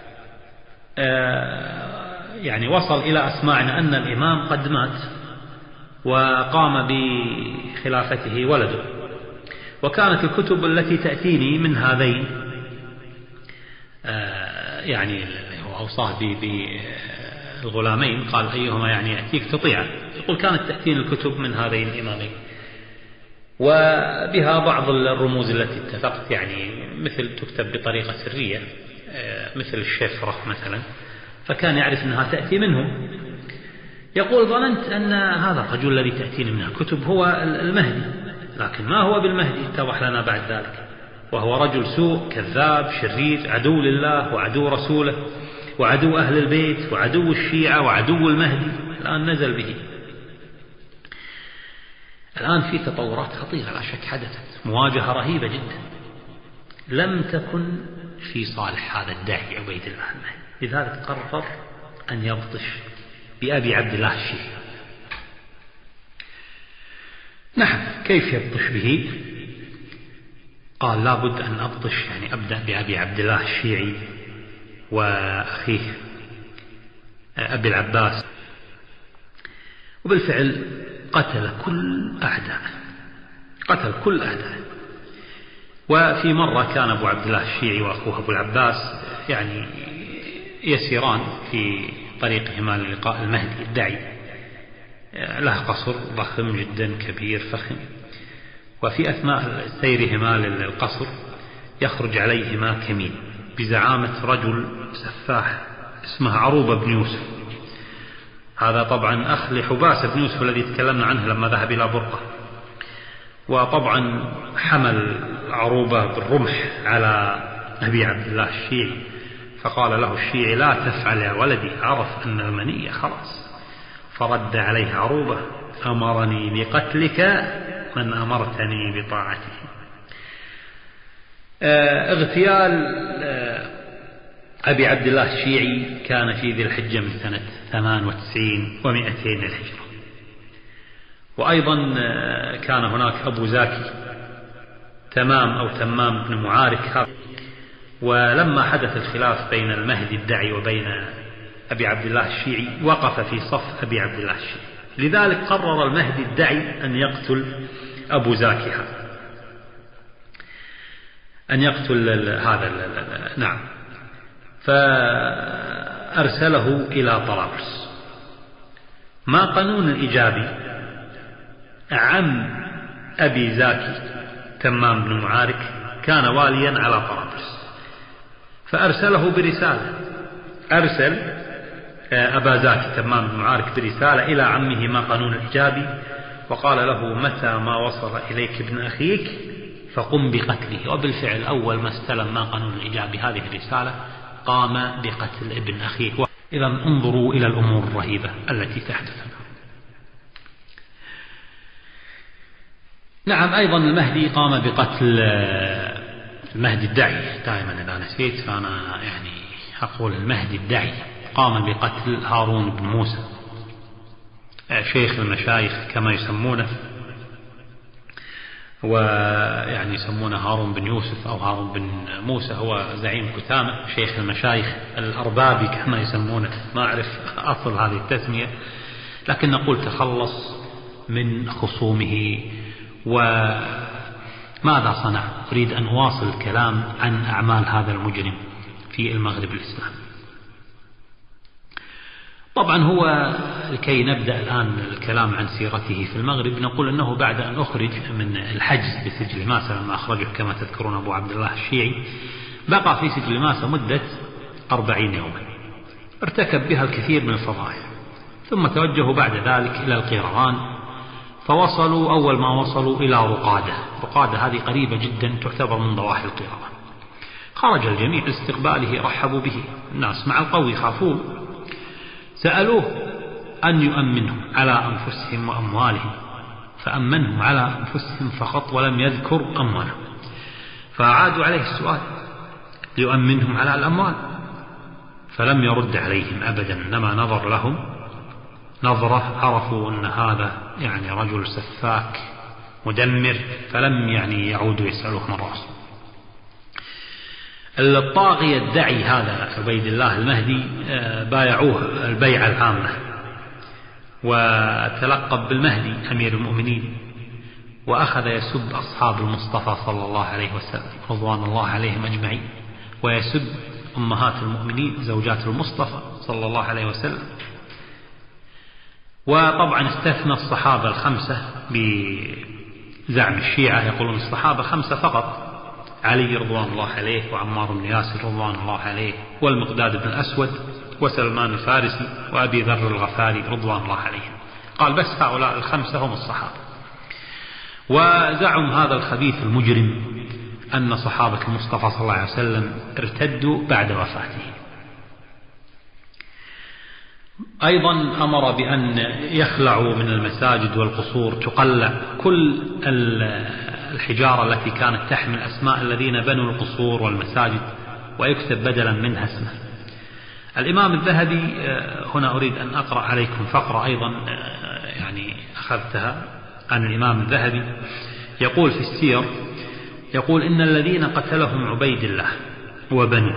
يعني وصل إلى أسماعنا أن الإمام قد مات وقام بخلافته ولده، وكانت الكتب التي تأتيني من هذين يعني هو أوصاه بالغلامين قال أيهما يعني يأتيك تطيعه، يقول كانت تأتيني الكتب من هذين الإمامين وبها بعض الرموز التي اتفقت يعني مثل تكتب بطريقة سرية مثل الشفرة مثلا، فكان يعرف أنها تأتي منهم. يقول ظننت أن هذا الرجل الذي تأتيني من الكتب هو المهدي، لكن ما هو بالمهدي اتضح لنا بعد ذلك، وهو رجل سوء كذاب شرير عدو لله وعدو رسوله وعدو أهل البيت وعدو الشيعة وعدو المهدي. الآن نزل به. الآن في تطورات خطيرة لا شك حدثت، مواجهة رهيبة جدا لم تكن في صالح هذا الداعي عبيد الله المهدي، لذلك قرر أن يبطش بأبي عبد الله الشيعي. نعم، كيف يبطش به؟ قال لابد أن أبطش يعني أبدأ بأبي عبد الله الشيعي وأخيه أبي العباس. وبالفعل قتل كل أعداء. وفي مرة كان أبو عبد الله الشيعي وأخوه أبو العباس يعني يسيران في طريقهما للقاء المهدي الداعي، له قصر ضخم جدا كبير فخم، وفي أثناء سيرهما للقصر يخرج عليهما كمين بزعامة رجل سفاح اسمه عروبة بن يوسف. هذا طبعا أخ لحباس بن يوسف الذي تكلمنا عنه لما ذهب إلى برقة. وطبعا حمل عروبة بالرمح على أبي عبد الله الشيعي، فقال له الشيعي لا تفعل يا ولدي، عرف أن المنية خلاص. فرد عليه عروبة أمرني بقتلك من أمرتني بطاعته. اغتيال أبي عبد الله الشيعي كان في ذي الحجة من سنة 98 و200 للهجرة. وأيضا كان هناك أبو زاكي تمام بن معارك، ولما حدث الخلاف بين المهدي الداعي وبين أبي عبد الله الشيعي وقف في صف أبي عبد الله الشيعي، لذلك قرر المهدي الداعي أن يقتل أبو زاكي هذا، أن يقتل هذا نعم. فأرسله إلى طرابلس. ما قانون الإيجابي عم أبي زاكي تمام بن معارك كان واليا على طرابلس، فأرسله برسالة، أرسل أبا زاكي تمام بن معارك برسالة إلى عمه ما قانون الإيجابي، وقال له متى ما وصل إليك ابن أخيك فقم بقتله. وبالفعل أول ما استلم ما قانون الإيجابي هذه الرسالة قام بقتل ابن أخيه. إذا انظروا إلى الأمور الرهيبة التي تحدث. نعم، أيضا المهدي قام بقتل المهدي الداعي. دائما إذا نسيت فأنا يعني أقول المهدي الداعي قام بقتل هارون بن موسى شيخ المشايخ كما يسمونه، ويعني يسمونه هارون بن يوسف أو هارون بن موسى، هو زعيم كتامة شيخ المشايخ الأربابي كما يسمونه، ما أعرف أصل هذه التسمية، لكن نقول تخلص من خصومه. وماذا صنع؟ أريد أن أواصل الكلام عن أعمال هذا المجرم في المغرب الإسلامي. طبعا هو لكي نبدأ الآن الكلام عن سيرته في المغرب نقول أنه بعد أن أخرج من الحجز بسجل ماسة لما أخرجه كما تذكرون أبو عبد الله الشيعي، بقى في سجل ماسة مدة 40 يوما، ارتكب بها الكثير من الفضائح، ثم توجهوا بعد ذلك إلى القيروان، فوصلوا أول ما وصلوا إلى رقادة هذه قريبة جدا تعتبر من ضواحي القيروان. خرج الجميع لاستقباله، رحبوا به، الناس مع القوي يخافون، سألوه أن يؤمنهم على أنفسهم وأموالهم، فأمنهم على أنفسهم فقط ولم يذكر أموالهم، فأعادوا عليه السؤال ليؤمنهم على الأموال، فلم يرد عليهم أبدا، إنما نظر لهم نظرة عرفوا أن هذا يعني رجل سفاك مدمر، فلم يعني يعودوا يسألوه مرة أخرى. الطاغية الدعي هذا عبيد الله المهدي بايعوه البيعة العامة، وتلقب بالمهدي أمير المؤمنين، وأخذ يسب أصحاب المصطفى صلى الله عليه وسلم رضوان الله عليهم أجمعين، ويسب أمهات المؤمنين زوجات المصطفى صلى الله عليه وسلم. وطبعا استثنى الصحابة الخمسة بزعم الشيعة، يقولون الصحابة خمسة فقط: علي رضوان الله عليه، وعمار بن ياسر رضوان الله عليه، والمقداد بن الأسود، وسلمان الفارسي، وأبي ذر الغفاري رضوان الله عليهم. قال بس هؤلاء الخمسة هم الصحابة. وزعم هذا الخبيث المجرم أن صحابة المصطفى صلى الله عليه وسلم ارتدوا بعد وفاته. أيضا أمر بأن يخلعوا من المساجد والقصور، تقلع كل الحجارة التي كانت تحمل أسماء الذين بنوا القصور والمساجد، ويكتب بدلا منها اسمه. الإمام الذهبي، هنا أريد أن أقرأ عليكم فقرة أيضا يعني أخذتها عن الإمام الذهبي، يقول في السير، يقول: إن الذين قتلهم عبيد الله وبنوه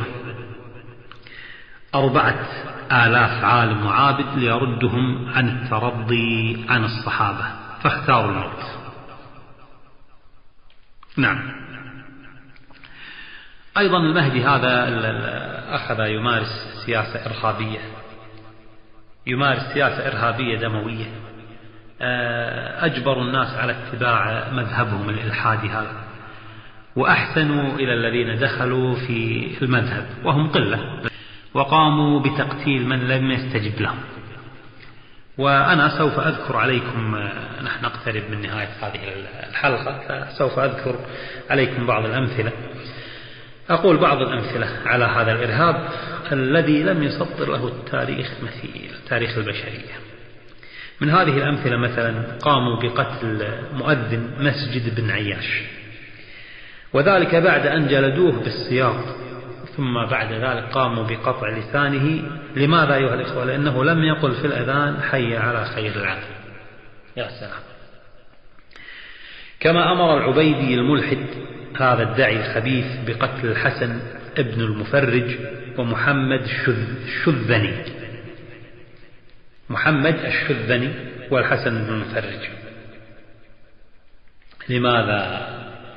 4,000 عالم وعابد ليردهم عن الترضي عن الصحابة، فاختاروا الموت. نعم. أيضا المهدي هذا أخذ يمارس سياسة إرهابية، يمارس سياسة إرهابية دموية، أجبروا الناس على اتباع مذهبهم الإلحادي هذا، وأحسنوا إلى الذين دخلوا في المذهب وهم قلة، وقاموا بتقتيل من لم يستجب لهم. وأنا سوف أذكر عليكم، نحن نقترب من نهاية هذه الحلقة، فسوف أذكر عليكم بعض الأمثلة. أقول بعض الأمثلة على هذا الإرهاب الذي لم يسطر له التاريخ مثيل، تاريخ البشرية. من هذه الأمثلة مثلا: قاموا بقتل مؤذن مسجد بن عياش، وذلك بعد أن جلدوه بالسياط، ثم بعد ذلك قاموا بقطع لسانه. لماذا أيها الإخوة؟ لأنه لم يقل في الأذان حي على خير العمل. يا سلام. كما أمر العبيدي الملحد هذا الداعي الخبيث بقتل الحسن ابن المفرج ومحمد الشذني، محمد الشذني والحسن بن المفرج. لماذا؟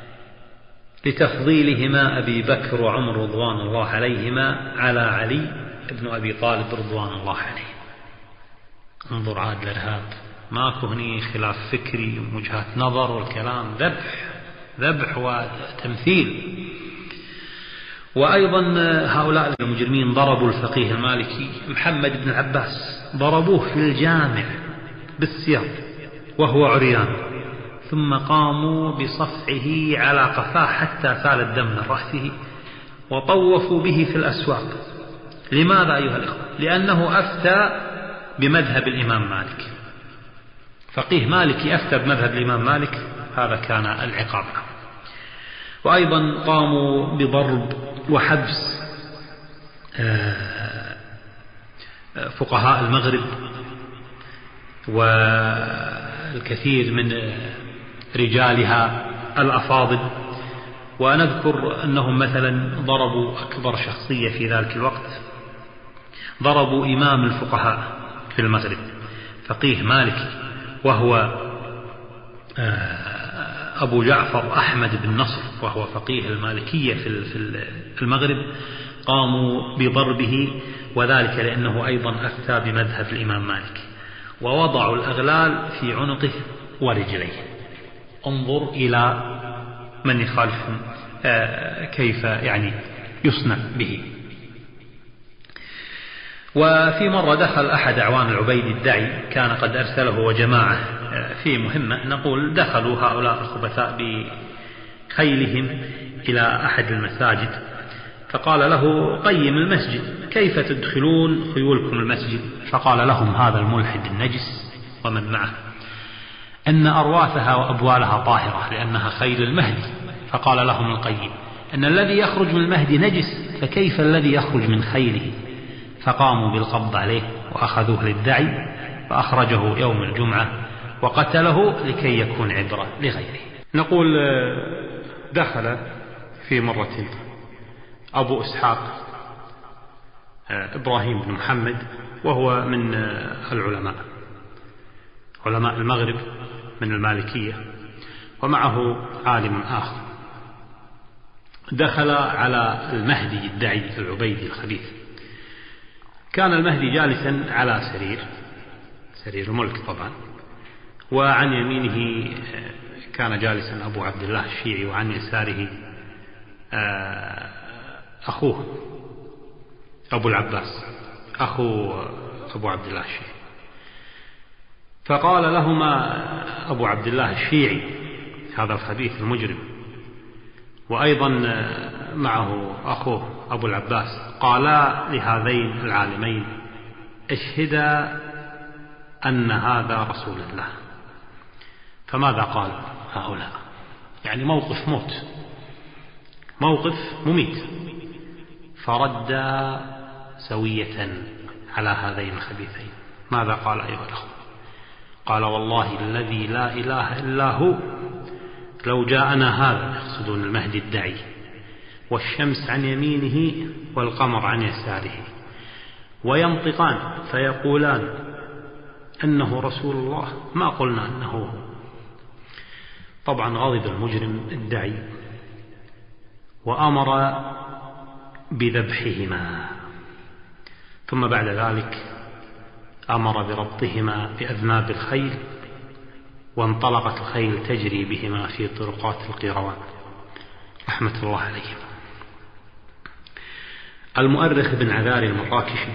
لتفضيلهما أبي بكر وعمر رضوان الله عليهما على علي بن أبي طالب رضوان الله عليه. انظر عاد الإرهاب، ماكو هني خلاف فكري ووجهات نظر والكلام، ذبح وتمثيل. وأيضا هؤلاء المجرمين ضربوا الفقيه المالكي محمد بن العباس، ضربوه في الجامع بالسياط وهو عريان، ثم قاموا بصفعه على قفاه حتى سال الدم من رأسه، وطوفوا به في الأسواق. لماذا أيها الإخوة؟ لأنه أفتى بمذهب الإمام مالك، فقيه مالكي أفتى بمذهب الإمام مالك، هذا كان العقاب. وأيضا قاموا بضرب وحبس فقهاء المغرب والكثير من رجالها الأفاضل. ونذكر أنهم مثلا ضربوا أكبر شخصية في ذلك الوقت، ضربوا إمام الفقهاء في المغرب فقيه مالكي، وهو أبو جعفر أحمد بن نصر، وهو فقيه المالكية في المغرب. قاموا بضربه، وذلك لأنه أيضا أفتى بمذهب الإمام مالك، ووضعوا الأغلال في عنقه ورجليه. انظر إلى من يخالفهم كيف يعني يصنع به. وفي مرة دخل أحد أعوان العبيدي الدعي، كان قد أرسله وجماعة في مهمة، نقول دخلوا هؤلاء الخبثاء بخيلهم إلى أحد المساجد، فقال له: قيم المسجد، كيف تدخلون خيولكم المسجد؟ فقال لهم هذا الملحد النجس ومن معه أن أرواثها وأبوالها طاهرة لأنها خيل المهدي. فقال لهم القيم: أن الذي يخرج من المهدي نجس، فكيف الذي يخرج من خيله؟ فقاموا بالقبض عليه وأخذوه للدعي فأخرجه يوم الجمعة وقتله لكي يكون عبرة لغيره. نقول دخل في مرة أبو إسحاق إبراهيم بن محمد، وهو من علماء المغرب من المالكية، ومعه عالم آخر. دخل على المهدي الدعي العبيدي الخبيث. كان المهدي جالسا على سرير الملك طبعا، وعن يمينه كان جالسا أبو عبد الله الشيعي، وعن يساره أخوه أبو العباس أخو أبو عبد الله الشيعي. فقال لهما أبو عبد الله الشيعي هذا الخبيث المجرم، وأيضا معه أخوه أبو العباس، قالا لهذين العالمين: اشهدا أن هذا رسول الله. فماذا قال هؤلاء؟ يعني موقف موت، موقف مميت. فرد سوية على هذين الخبيثين. ماذا قال أيها الأخوة؟ قال: والله الذي لا إله إلا هو لو جاءنا هذا، يقصدون المهدي الدعي، والشمس عن يمينه والقمر عن يساره، وينطقان فيقولان أنه رسول الله، ما قلنا أنه هو. طبعا غضب المجرم الدعي وأمر بذبحهما، ثم بعد ذلك أمر بربطهما بأذناب الخيل، وانطلقت الخيل تجري بهما في طرقات القيروان رحمة الله عليهم. المؤرخ ابن عذاري المراكشي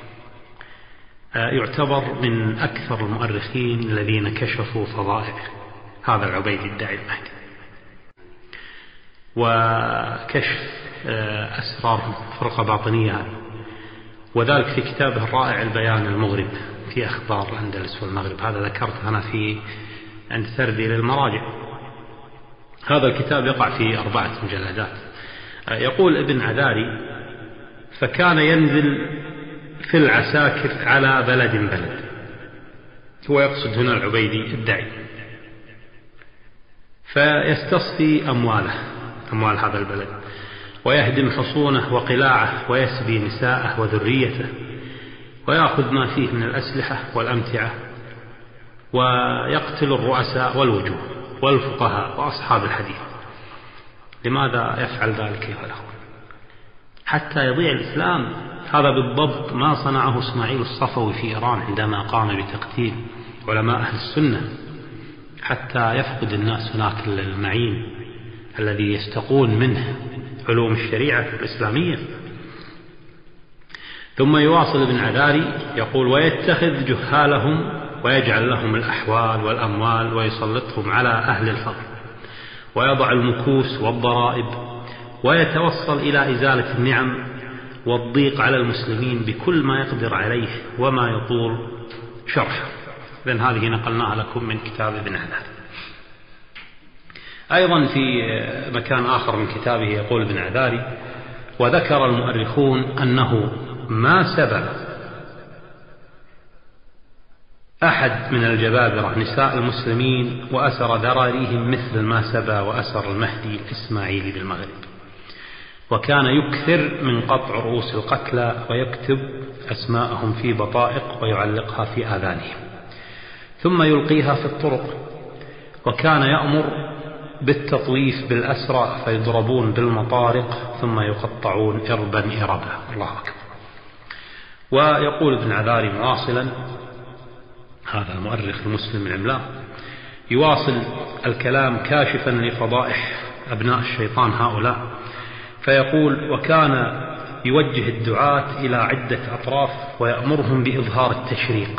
يعتبر من أكثر المؤرخين الذين كشفوا فضائح هذا العبيدي الداعي المهدي، وكشف أسرار فرقة باطنية، وذلك في كتابه الرائع البيان المغرب في أخبار الأندلس والمغرب. هذا ذكرته أنا عند سردي للمراجع. هذا الكتاب يقع في 4 مجلدات. يقول ابن عذاري: فكان ينزل في العساكر على بلد، هو يقصد هنا العبيدي الداعي، فيستصفي أموال هذا البلد، ويهدم حصونه وقلاعه، ويسبي نساءه وذريته، ويأخذ ما فيه من الأسلحة والأمتعة، ويقتل الرؤساء والوجوه والفقهاء وأصحاب الحديث. لماذا يفعل ذلك يا الأخوة؟ حتى يضيع الإسلام. هذا بالضبط ما صنعه إسماعيل الصفوي في إيران عندما قام بتقتيل علماء أهل السنة، حتى يفقد الناس هناك المعين الذي يستقون منه علوم الشريعة الإسلامية. ثم يواصل ابن عذاري يقول: ويتخذ جهالهم ويجعل لهم الأحوال والأموال، ويسلطهم على أهل الفضل، ويضع المكوس والضرائب، ويتوصل إلى إزالة النعم والضيق على المسلمين بكل ما يقدر عليه وما يطول شرحه. إذن هذه نقلناها لكم من كتاب ابن عذاري. أيضا في مكان آخر من كتابه يقول ابن عذاري: وذكر المؤرخون أنه ما سبى أحد من الجبابرة نساء المسلمين وأسر ذراريهم مثل ما سبى وأسر المهدي الإسماعيلي بالمغرب، وكان يكثر من قطع رؤوس القتلى ويكتب أسماءهم في بطائق ويعلقها في آذانهم ثم يلقيها في الطرق، وكان يأمر بالتطويف بالأسرى فيضربون بالمطارق ثم يقطعون إربا إربا. الله أكبر. ويقول ابن عذاري مواصلا، هذا المؤرخ المسلم العملاق يواصل الكلام كاشفا لفضائح أبناء الشيطان هؤلاء، فيقول: وكان يوجه الدعاة إلى عدة أطراف ويأمرهم بإظهار التشريق.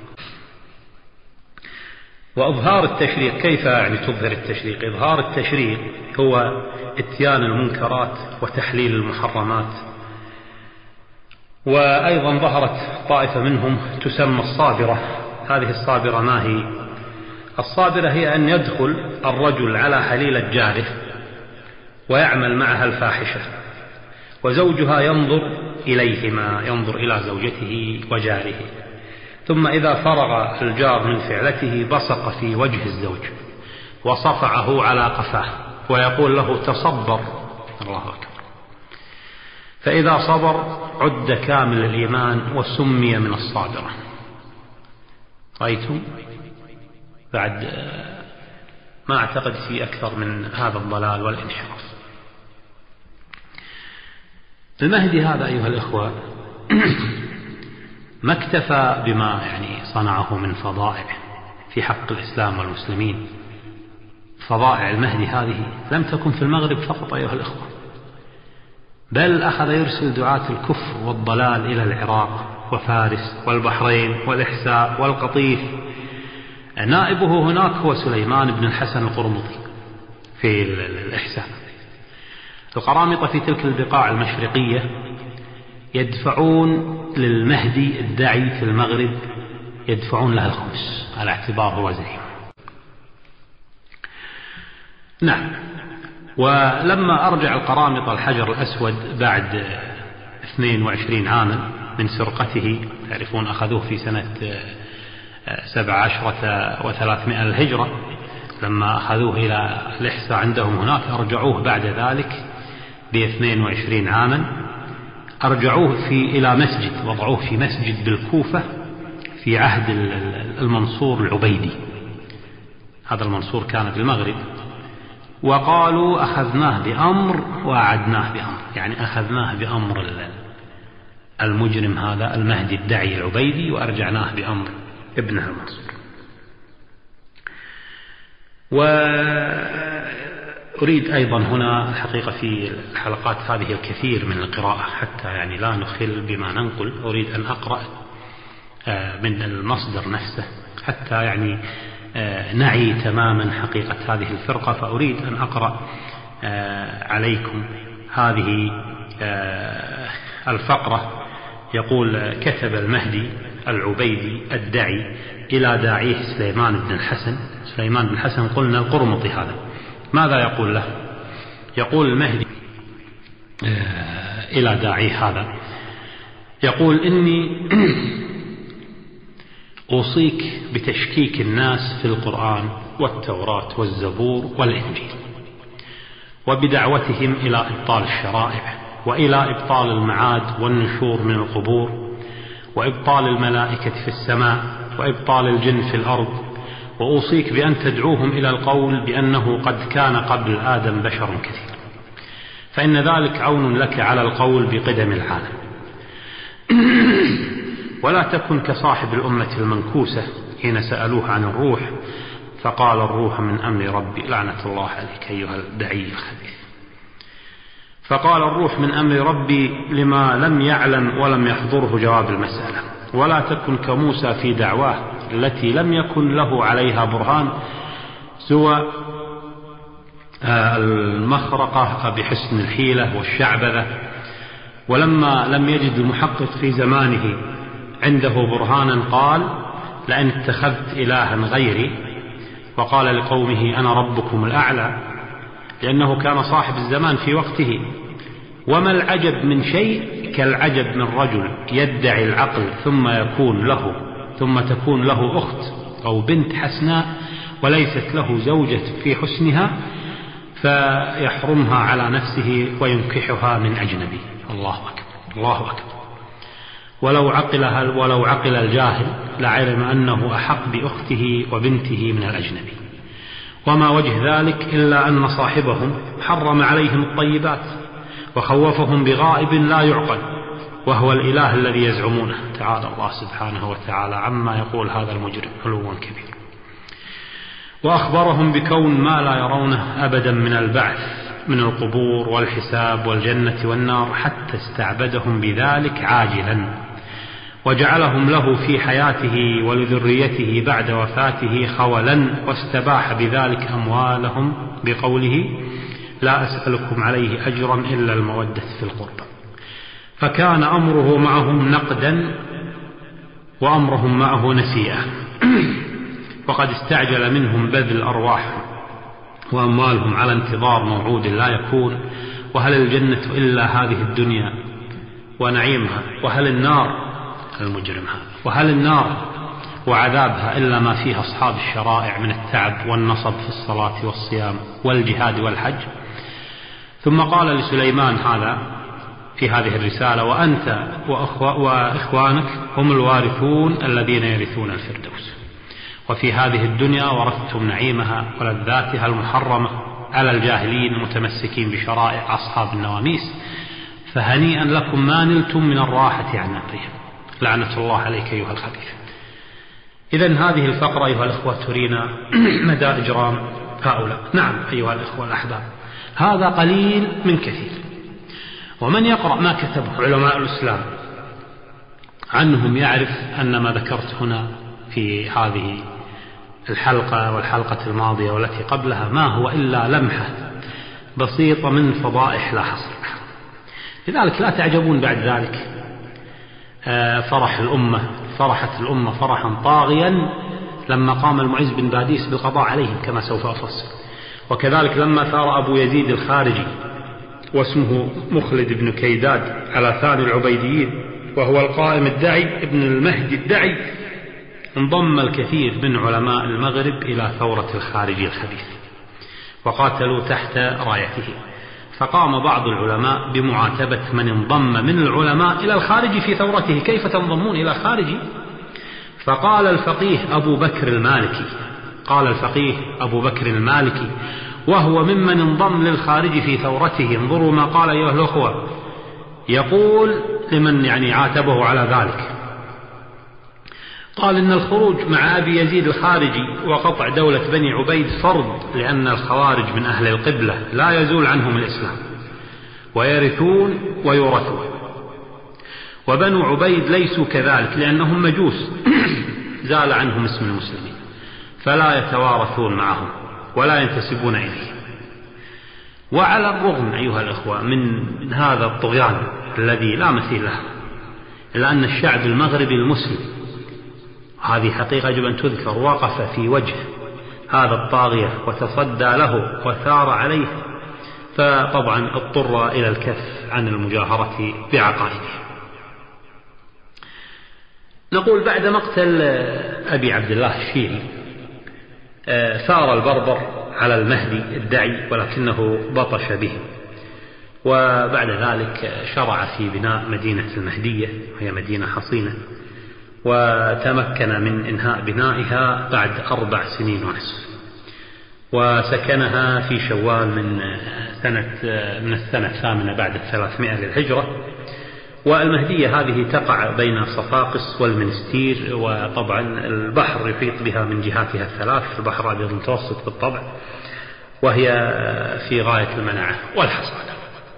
وإظهار التشريق كيف يعني تظهر التشريق؟ إظهار التشريق هو إتيان المنكرات وتحليل المحرمات. وأيضا ظهرت طائفة منهم تسمى الصابرة. هذه الصابرة ما هي؟ الصابرة هي أن يدخل الرجل على حليلة جاره ويعمل معها الفاحشة، وزوجها ينظر إليهما، ينظر إلى زوجته وجاره، ثم إذا فرغ الجار من فعلته بصق في وجه الزوج وصفعه على قفاه ويقول له تصبر. الله أكبر. فإذا صبر عد كامل الإيمان وسمي من الصابرة. رأيتم؟ بعد ما أعتقد في أكثر من هذا الضلال والانحراف. المهدي هذا أيها الإخوة ما اكتفى بما صنعه من فضائع في حق الإسلام والمسلمين. فضائع المهدي هذه لم تكن في المغرب فقط أيها الإخوة، بل أخذ يرسل دعاة الكفر والضلال إلى العراق وفارس والبحرين والإحساء والقطيف. نائبه هناك هو سليمان بن الحسن القرمطي في الإحساء. القرامطة في تلك البقاع المشرقية يدفعون للمهدي الداعي في المغرب، يدفعون له الخمس على اعتبار هو زعيم. نعم. ولما أرجع القرامطة الحجر الأسود بعد 22 عاما من سرقته، تعرفون أخذوه في سنة 17 و300 الهجرة، لما أخذوه إلى الإحساء عندهم هناك أرجعوه بعد ذلك ب22 عاما، أرجعوه إلى مسجد، وضعوه في مسجد بالكوفة في عهد المنصور العبيدي. هذا المنصور كان في المغرب، وقالوا أخذناه بأمر وأعدناه بأمر، يعني أخذناه بأمر المجرم هذا المهدي الداعي العبيدي وأرجعناه بأمر ابنه المنصور. وأريد أيضا هنا الحقيقة في الحلقات هذه الكثير من القراءة حتى لا نخل بما ننقل. أريد أن أقرأ من المصدر نفسه حتى نعي تماما حقيقة هذه الفرقة. فأريد أن أقرأ عليكم هذه الفقرة. يقول: كتب المهدي العبيدي الداعي إلى داعيه سليمان بن الحسن. سليمان بن الحسن قلنا القرمطي هذا. ماذا يقول له؟ يقول المهدي إلى داعيه هذا، يقول: إني أوصيك بتشكيك الناس في القرآن والتوراة والزبور والإنجيل، وبدعوتهم إلى إبطال الشرائع، وإلى إبطال المعاد والنشور من القبور، وإبطال الملائكة في السماء، وإبطال الجن في الأرض. وأوصيك بأن تدعوهم إلى القول بأنه قد كان قبل آدم بشر كثير، فإن ذلك عون لك على القول بقدم العالم. ولا تكن كصاحب الأمة المنكوسة حين سألوه عن الروح فقال: الروح من أمر ربي. لعنة الله عليك أيها الدعي الخبيث. فقال: الروح من أمر ربي لما لم يعلم ولم يحضره جواب المسألة. ولا تكن كموسى في دعواه التي لم يكن له عليها برهان سوى المخرقة بحسن الحيلة والشعبذة. ولما لم يجد المحقق في زمانه عنده برهانا قال: لئن اتخذت إلها غيري. وقال لقومه: أنا ربكم الأعلى، لأنه كان صاحب الزمان في وقته. وما العجب من شيء كالعجب من رجل يدعي العقل ثم تكون له أخت أو بنت حسناء وليست له زوجة في حسنها، فيحرمها على نفسه وينكحها من أجنبي. الله أكبر، الله أكبر. ولو عقل الجاهل لعلم أنه أحق بأخته وبنته من الأجنبي. وما وجه ذلك إلا أن صاحبهم حرم عليهم الطيبات وخوفهم بغائب لا يعقل، وهو الإله الذي يزعمونه. تعالى الله سبحانه وتعالى عما يقول هذا المجرم علوا كبيرا. وأخبرهم بكون ما لا يرونه أبدا من البعث من القبور والحساب والجنة والنار، حتى استعبدهم بذلك عاجلا، وجعلهم له في حياته ولذريته بعد وفاته خولا، واستباح بذلك أموالهم بقوله: لا أسألكم عليه أجرا إلا المودة في القربى. فكان أمره معهم نقدا وأمرهم معه نسيئا. وقد استعجل منهم بذل أرواحهم وأموالهم على انتظار موعود لا يكون. وهل الجنة إلا هذه الدنيا ونعيمها؟ وهل النار، المجرم هذا، وهل النار وعذابها إلا ما فيها أصحاب الشرائع من التعب والنصب في الصلاة والصيام والجهاد والحج. ثم قال لسليمان هذا في هذه الرسالة: وأنت وإخوانك هم الوارثون الذين يرثون الفردوس، وفي هذه الدنيا ورثتم نعيمها ولذاتها المحرمة على الجاهلين المتمسكين بشرائع أصحاب النواميس، فهنيئا لكم ما نلتم من الراحة عن أمرهم، لعنة الله عليك أيها الخبيث. إذن هذه الفقرة أيها الأخوة ترينا مدى إجرام هؤلاء. نعم أيها الأخوة الأحباب، هذا قليل من كثير، ومن يقرأ ما كتبه علماء الإسلام عنهم يعرف أن ما ذكرت هنا في هذه الحلقة والحلقة الماضية والتي قبلها ما هو إلا لمحة بسيطة من فضائح لا حصر لها. لذلك لا تعجبون بعد ذلك فرحت الأمة فرحا طاغيا لما قام المعز بن باديس بالقضاء عليهم كما سوف أفصل. وكذلك لما ثار أبو يزيد الخارجي واسمه مخلد بن كيداد على ثاني العبيديين وهو القائم الدعي ابن المهدي الدعي، انضم الكثير من علماء المغرب إلى ثورة الخارجي الخبيث وقاتلوا تحت رايته. فقام بعض العلماء بمعاتبة من انضم من العلماء إلى الخارجي في ثورته: كيف تنضمون إلى خارجي؟ فقال الفقيه أبو بكر المالكي وهو ممن انضم للخارجي في ثورته، انظروا ما قال أيها الأخوة، يقول لمن عاتبه على ذلك، قال: إن الخروج مع أبي يزيد الخارجي وقطع دولة بني عبيد فرض، لأن الخوارج من أهل القبلة لا يزول عنهم الإسلام ويرثون ويورثون، وبنو عبيد ليسوا كذلك لأنهم مجوس زال عنهم اسم المسلمين فلا يتوارثون معهم ولا ينتسبون إليه. وعلى الرغم أيها الأخوة من هذا الطغيان الذي لا مثيل له، إلا أن الشعب المغربي المسلم، هذه حقيقة يجب أن تذكر، وقف في وجه هذا الطاغية وتصدى له وثار عليه، فطبعا اضطر إلى الكف عن المجاهرة بعقائده. نقول بعد مقتل أبي عبد الله الشيعي ثار البربر على المهدي الدعي ولكنه بطش به، وبعد ذلك شرع في بناء مدينة المهدية وهي مدينة حصينة، وتمكن من إنهاء بنائها بعد 4 سنين ونصف، وسكنها في شوال من السنة 8 بعد 300 للهجرة. والمهدية هذه تقع بين صفاقس والمنستير، وطبعا البحر يحيط بها من جهاتها الثلاث، البحر الأبيض المتوسط بالطبع، وهي في غاية المناعة والحصانة.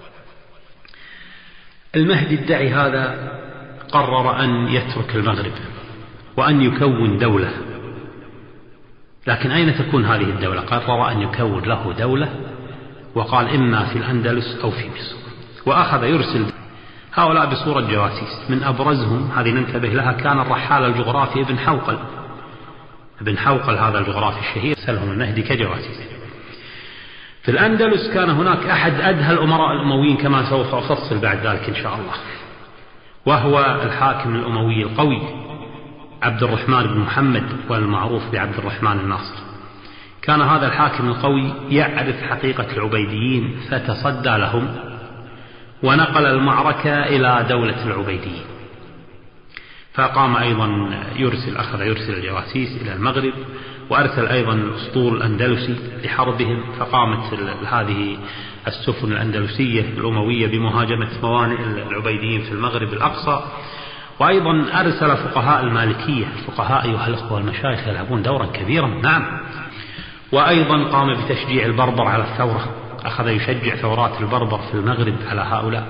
المهدي الدعي هذا قرر أن يترك المغرب وأن يكون دولة، لكن أين تكون هذه الدولة؟ قرر أن يكون له دولة، وقال إما في الأندلس أو في مصر، وأخذ يرسل هؤلاء بصورة جواسيس. من أبرزهم هذه ننتبه لها كان الرحال الجغرافي ابن حوقل هذا الجغرافي الشهير، سلهم المهدي كجواسيس. في الأندلس كان هناك أحد أدهى الأمراء الأمويين كما سوف أفصل بعد ذلك إن شاء الله، وهو الحاكم الأموي القوي عبد الرحمن بن محمد والمعروف بعبد الرحمن الناصر. كان هذا الحاكم القوي يعرف حقيقة العبيديين فتصدى لهم ونقل المعركة إلى دولة العبيديين، فقام أيضا أخذ يرسل الجواسيس إلى المغرب، وأرسل أيضا الأسطول الأندلسي لحربهم، فقامت هذه السفن الأندلسية الأموية بمهاجمة موانئ العبيديين في المغرب الأقصى. وأيضا أرسل فقهاء المالكية، الفقهاء أيها الأخوة المشايخ يلعبون دورا كبيرا، نعم. وأيضا قام بتشجيع البربر على الثورة، أخذ يشجع ثورات البربر في المغرب على هؤلاء.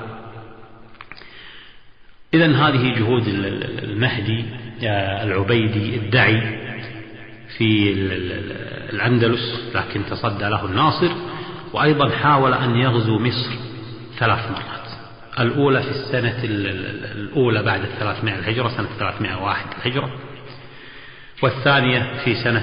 إذن هذه جهود المهدي العبيدي الدعي في الأندلس، لكن تصدى له الناصر. وأيضا حاول أن يغزو مصر 3 مرات، الأولى في السنة الأولى بعد 300 الهجرة، سنة 301 الهجرة، والثانية في سنة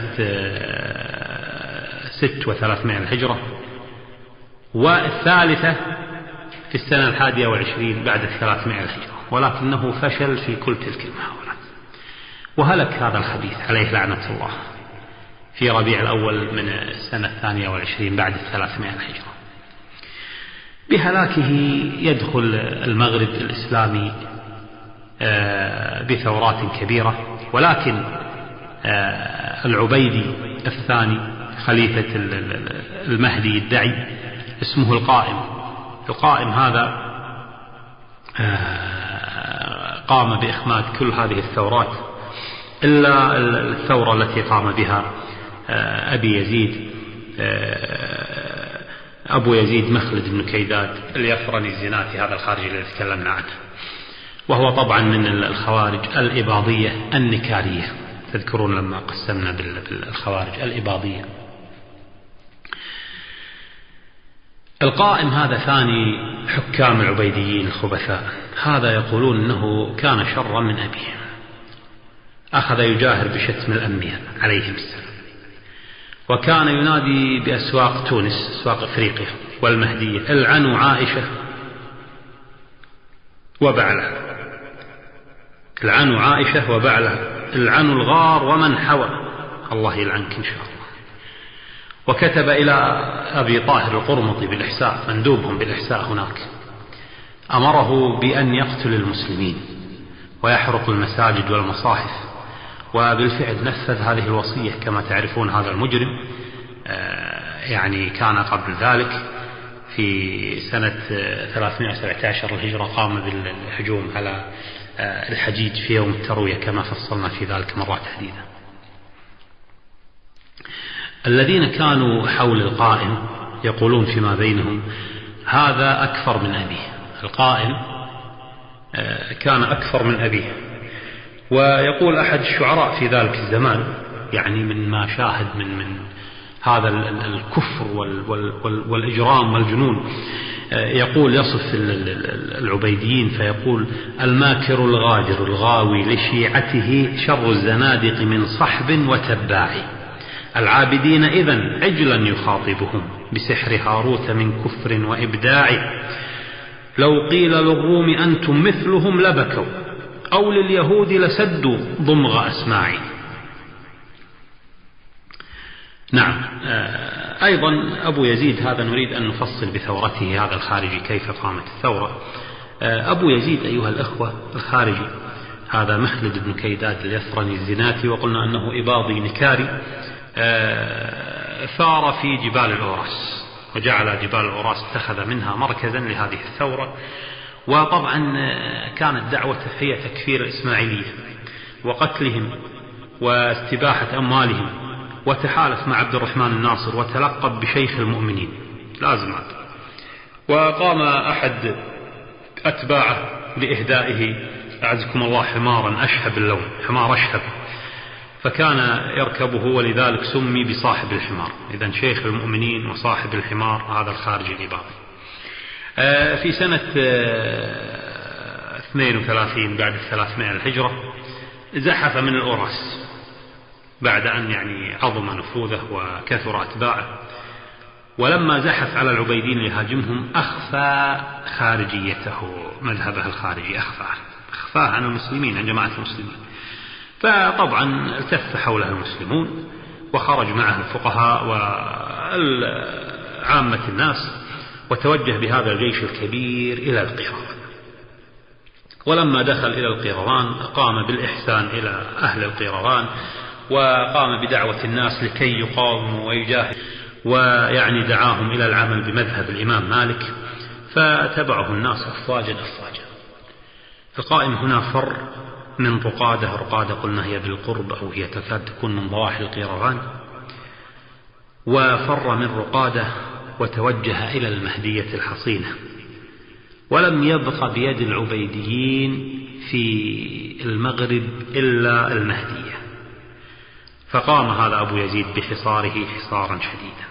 6 الهجرة، والثالثة في السنة 21 بعد 300 الهجرة، ولكنه فشل في كل تلك المحاولات. وهلك هذا الخبيث عليه لعنة الله في ربيع الأول من السنة 22 بعد 300 الهجرة. بهلاكه يدخل المغرب الإسلامي بثورات كبيرة، ولكن العبيدي الثاني خليفة المهدي الدعي اسمه القائم هذا قام بإخماد كل هذه الثورات إلا الثورة التي قام بها أبي يزيد أبو يزيد مخلد بن كيداد اليفرني الزناتي، هذا الخارجي الذي تكلمنا عنه، وهو طبعا من الخوارج الإباضية النكارية. تذكرون لما قسمنا بالخوارج الإباضية. القائم هذا ثاني حكام العبيديين الخبثاء، هذا يقولون أنه كان شرا من أبيه، أخذ يجاهر بشتم الأنبياء عليهم السلام، وكان ينادي بأسواق تونس، أسواق أفريقيا والمهدية: العنوا عائشة وبعلها، العنوا عائشة وبعلها، العنوا الغار ومن حوى، الله يلعنك إن شاء الله. وكتب إلى أبي طاهر القرمطي بالإحساء، مندوبهم بالإحساء هناك، أمره بأن يقتل المسلمين ويحرق المساجد والمصاحف، وبالفعل نفذ هذه الوصية. كما تعرفون هذا المجرم يعني كان قبل ذلك في سنة 317 الهجرة قام بالهجوم على الحجيج في يوم التروية كما فصلنا في ذلك مرات عديدة. الذين كانوا حول القائم يقولون فيما بينهم: هذا أكثر من أبيه. القائم كان أكثر من أبيه. ويقول أحد الشعراء في ذلك الزمان، يعني من ما شاهد من هذا الكفر والإجرام والجنون، يقول يصف العبيديين فيقول: الماكر الغادر الغاوي لشيعته شر الزنادق من صحب وتباع، العابدين إذن عجلا يخاطبهم بسحر هاروت من كفر وإبداع، لو قيل للروم أنتم مثلهم لبكوا، أو لليهود لسدوا ضمغ أسماعي. نعم. أيضا أبو يزيد هذا نريد أن نفصل بثورته، هذا الخارجي كيف قامت الثورة. أبو يزيد أيها الأخوة الخارجي هذا مخلد بن كيداد اليفرني الزناتي، وقلنا أنه إباضي نكاري، ثار في جبال الأوراس، وجعل جبال الأوراس اتخذ منها مركزا لهذه الثورة. وطبعا كانت دعوته هي تكفير الإسماعيلية وقتلهم واستباحة أموالهم، وتحالف مع عبد الرحمن الناصر وتلقب بشيخ المؤمنين لازم هذا. وقام أحد أتباعه بإهدائه أعزكم الله حمارا أشهب اللون، حمار أشهب، فكان يركبه ولذلك سمي بصاحب الحمار. إذن شيخ المؤمنين وصاحب الحمار هذا الخارجي الإباضي. في سنة 32 بعد 300 الهجرة زحف من الأوراس بعد أن يعني عظم نفوذه وكثر أتباعه، ولما زحف على العبيدين ليهاجمهم أخفى خارجيته، مذهبه الخارجي أخفاه عن المسلمين، عن جماعة المسلمين. فطبعا التف حوله المسلمون وخرج معه الفقهاء وعامة الناس، وتوجه بهذا الجيش الكبير إلى القيروان. ولما دخل إلى القيروان قام بالإحسان إلى أهل القيروان، وقام بدعوة الناس لكي يقاوموا ويجاهدوا، ويعني دعاهم إلى العمل بمذهب الإمام مالك، فتبعه الناس أفواجا. القائم هنا فر من رقادة. رقادة قلنا هي بالقرب أو هي تكاد تكون من ضواحي القيروان، وفر من رقادة وتوجه إلى المهدية الحصينة، ولم يبق بيد العبيديين في المغرب إلا المهدية. فقام هذا أبو يزيد بحصاره حصارا شديدا،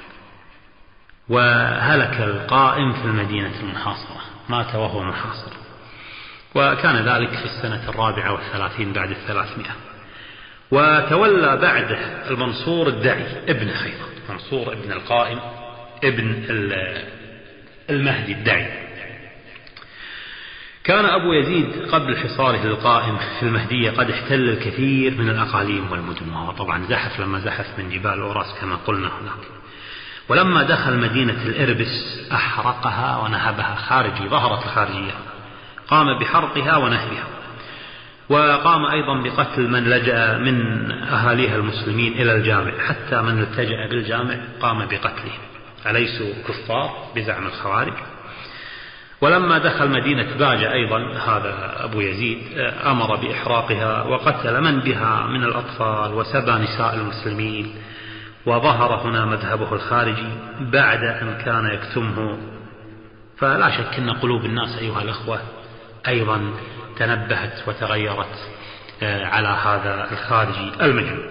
وهلك القائم في المدينة المحاصرة، مات وهو محاصر. وكان ذلك في السنة 34 بعد 300. وتولى بعده المنصور الدعي ابن خيبر، منصور ابن القائم ابن المهدي الدعي. كان أبو يزيد قبل حصاره للقائم في المهدية قد احتل الكثير من الأقاليم والمدن، وهو طبعا زحف لما زحف من جبال أوراس كما قلنا هناك. ولما دخل مدينة الإربس أحرقها ونهبها خارجي، ظهرت الخارجية، قام بحرقها ونهبها، وقام أيضا بقتل من لجأ من أهاليها المسلمين إلى الجامع، حتى من التجأ بالجامع قام بقتلهم، أليسوا كفار بزعم الخوارج. ولما دخل مدينة باجة أيضا هذا أبو يزيد أمر بإحراقها وقتل من بها من الأطفال وسبى نساء المسلمين، وظهر هنا مذهبه الخارجي بعد أن كان يكتمه. فلا شك أن قلوب الناس أيها الأخوة أيضا تنبهت وتغيرت على هذا الخارجي المجنون.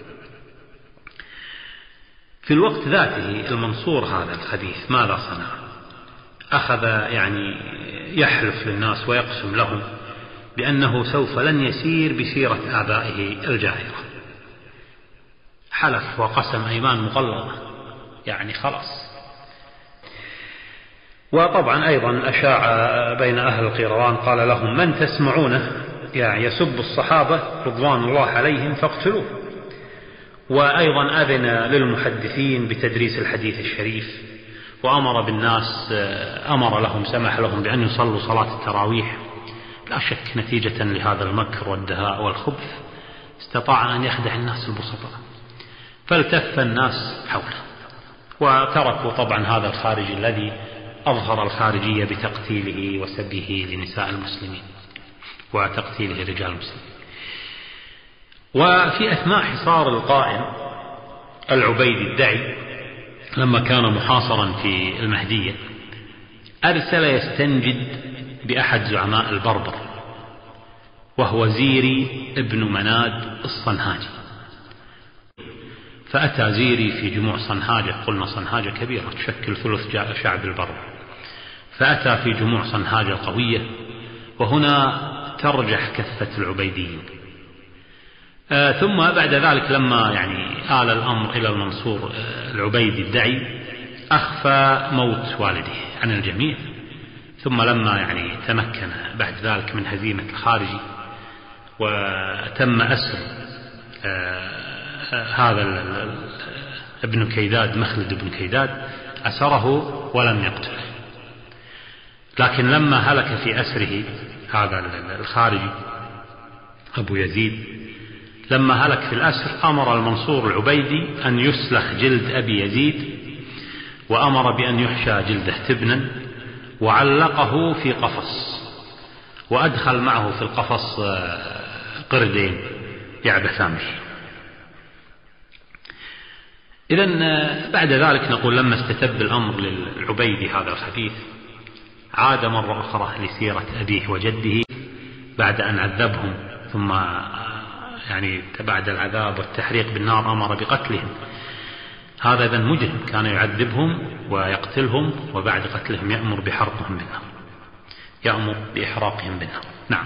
في الوقت ذاته المنصور هذا الخبيث ماذا صنع؟ أخذ يحلف للناس ويقسم لهم بأنه سوف لن يسير بسيرة آبائه الجاهرة، حلف وقسم أيمان مغلظة، خلاص. وطبعا أيضا أشاع بين أهل القيروان، قال لهم من تسمعونه يسب الصحابة رضوان الله عليهم فاقتلوه. وأيضا أذن للمحدثين بتدريس الحديث الشريف، وأمر بالناس، أمر لهم، سمح لهم بأن يصلوا صلاة التراويح. لا شك نتيجة لهذا المكر والدهاء والخبث استطاع أن يخدع الناس البسطاء، فالتف الناس حوله، وتركوا طبعا هذا الخارجي الذي أظهر الخارجية بتقتيله وسبيه لنساء المسلمين وتقتيله رجال المسلمين. وفي أثناء حصار القائم العبيدي الدعي لما كان محاصرا في المهدية أرسل يستنجد بأحد زعماء البربر، وهو زيري ابن مناد الصنهاجي. فأتى زيري في جموع صنهاجة، قلنا صنهاجة كبيرة تشكل ثلث شعب البربر، فأتى في جموع صنهاجة قوية، وهنا ترجح كفة العبيديين. ثم بعد ذلك لما آل الأمر إلى المنصور العبيدي الدعي أخفى موت والده عن الجميع، ثم لما تمكن بعد ذلك من هزيمة الخارجي وتم أسر هذا ابن كيداد، مخلد ابن كيداد، أسره ولم يقتله. لكن لما هلك في أسره هذا الخارجي أبو يزيد، لما هلك في الأسر أمر المنصور العبيدي أن يسلخ جلد أبي يزيد، وأمر بأن يحشى جلده تبنا، وعلقه في قفص، وأدخل معه في القفص قردين يعبثان به. إذن بعد ذلك نقول لما استتب الأمر للعبيدي هذا الخبيث عاد مرة أخرى لسيرة أبيه وجده بعد أن عذبهم، ثم بعد العذاب والتحريق بالنار أمر بقتلهم. هذا إذن مجرم كان يعذبهم ويقتلهم، وبعد قتلهم يأمر بحرقهم بالنار، يأمر بإحراقهم بالنار. نعم.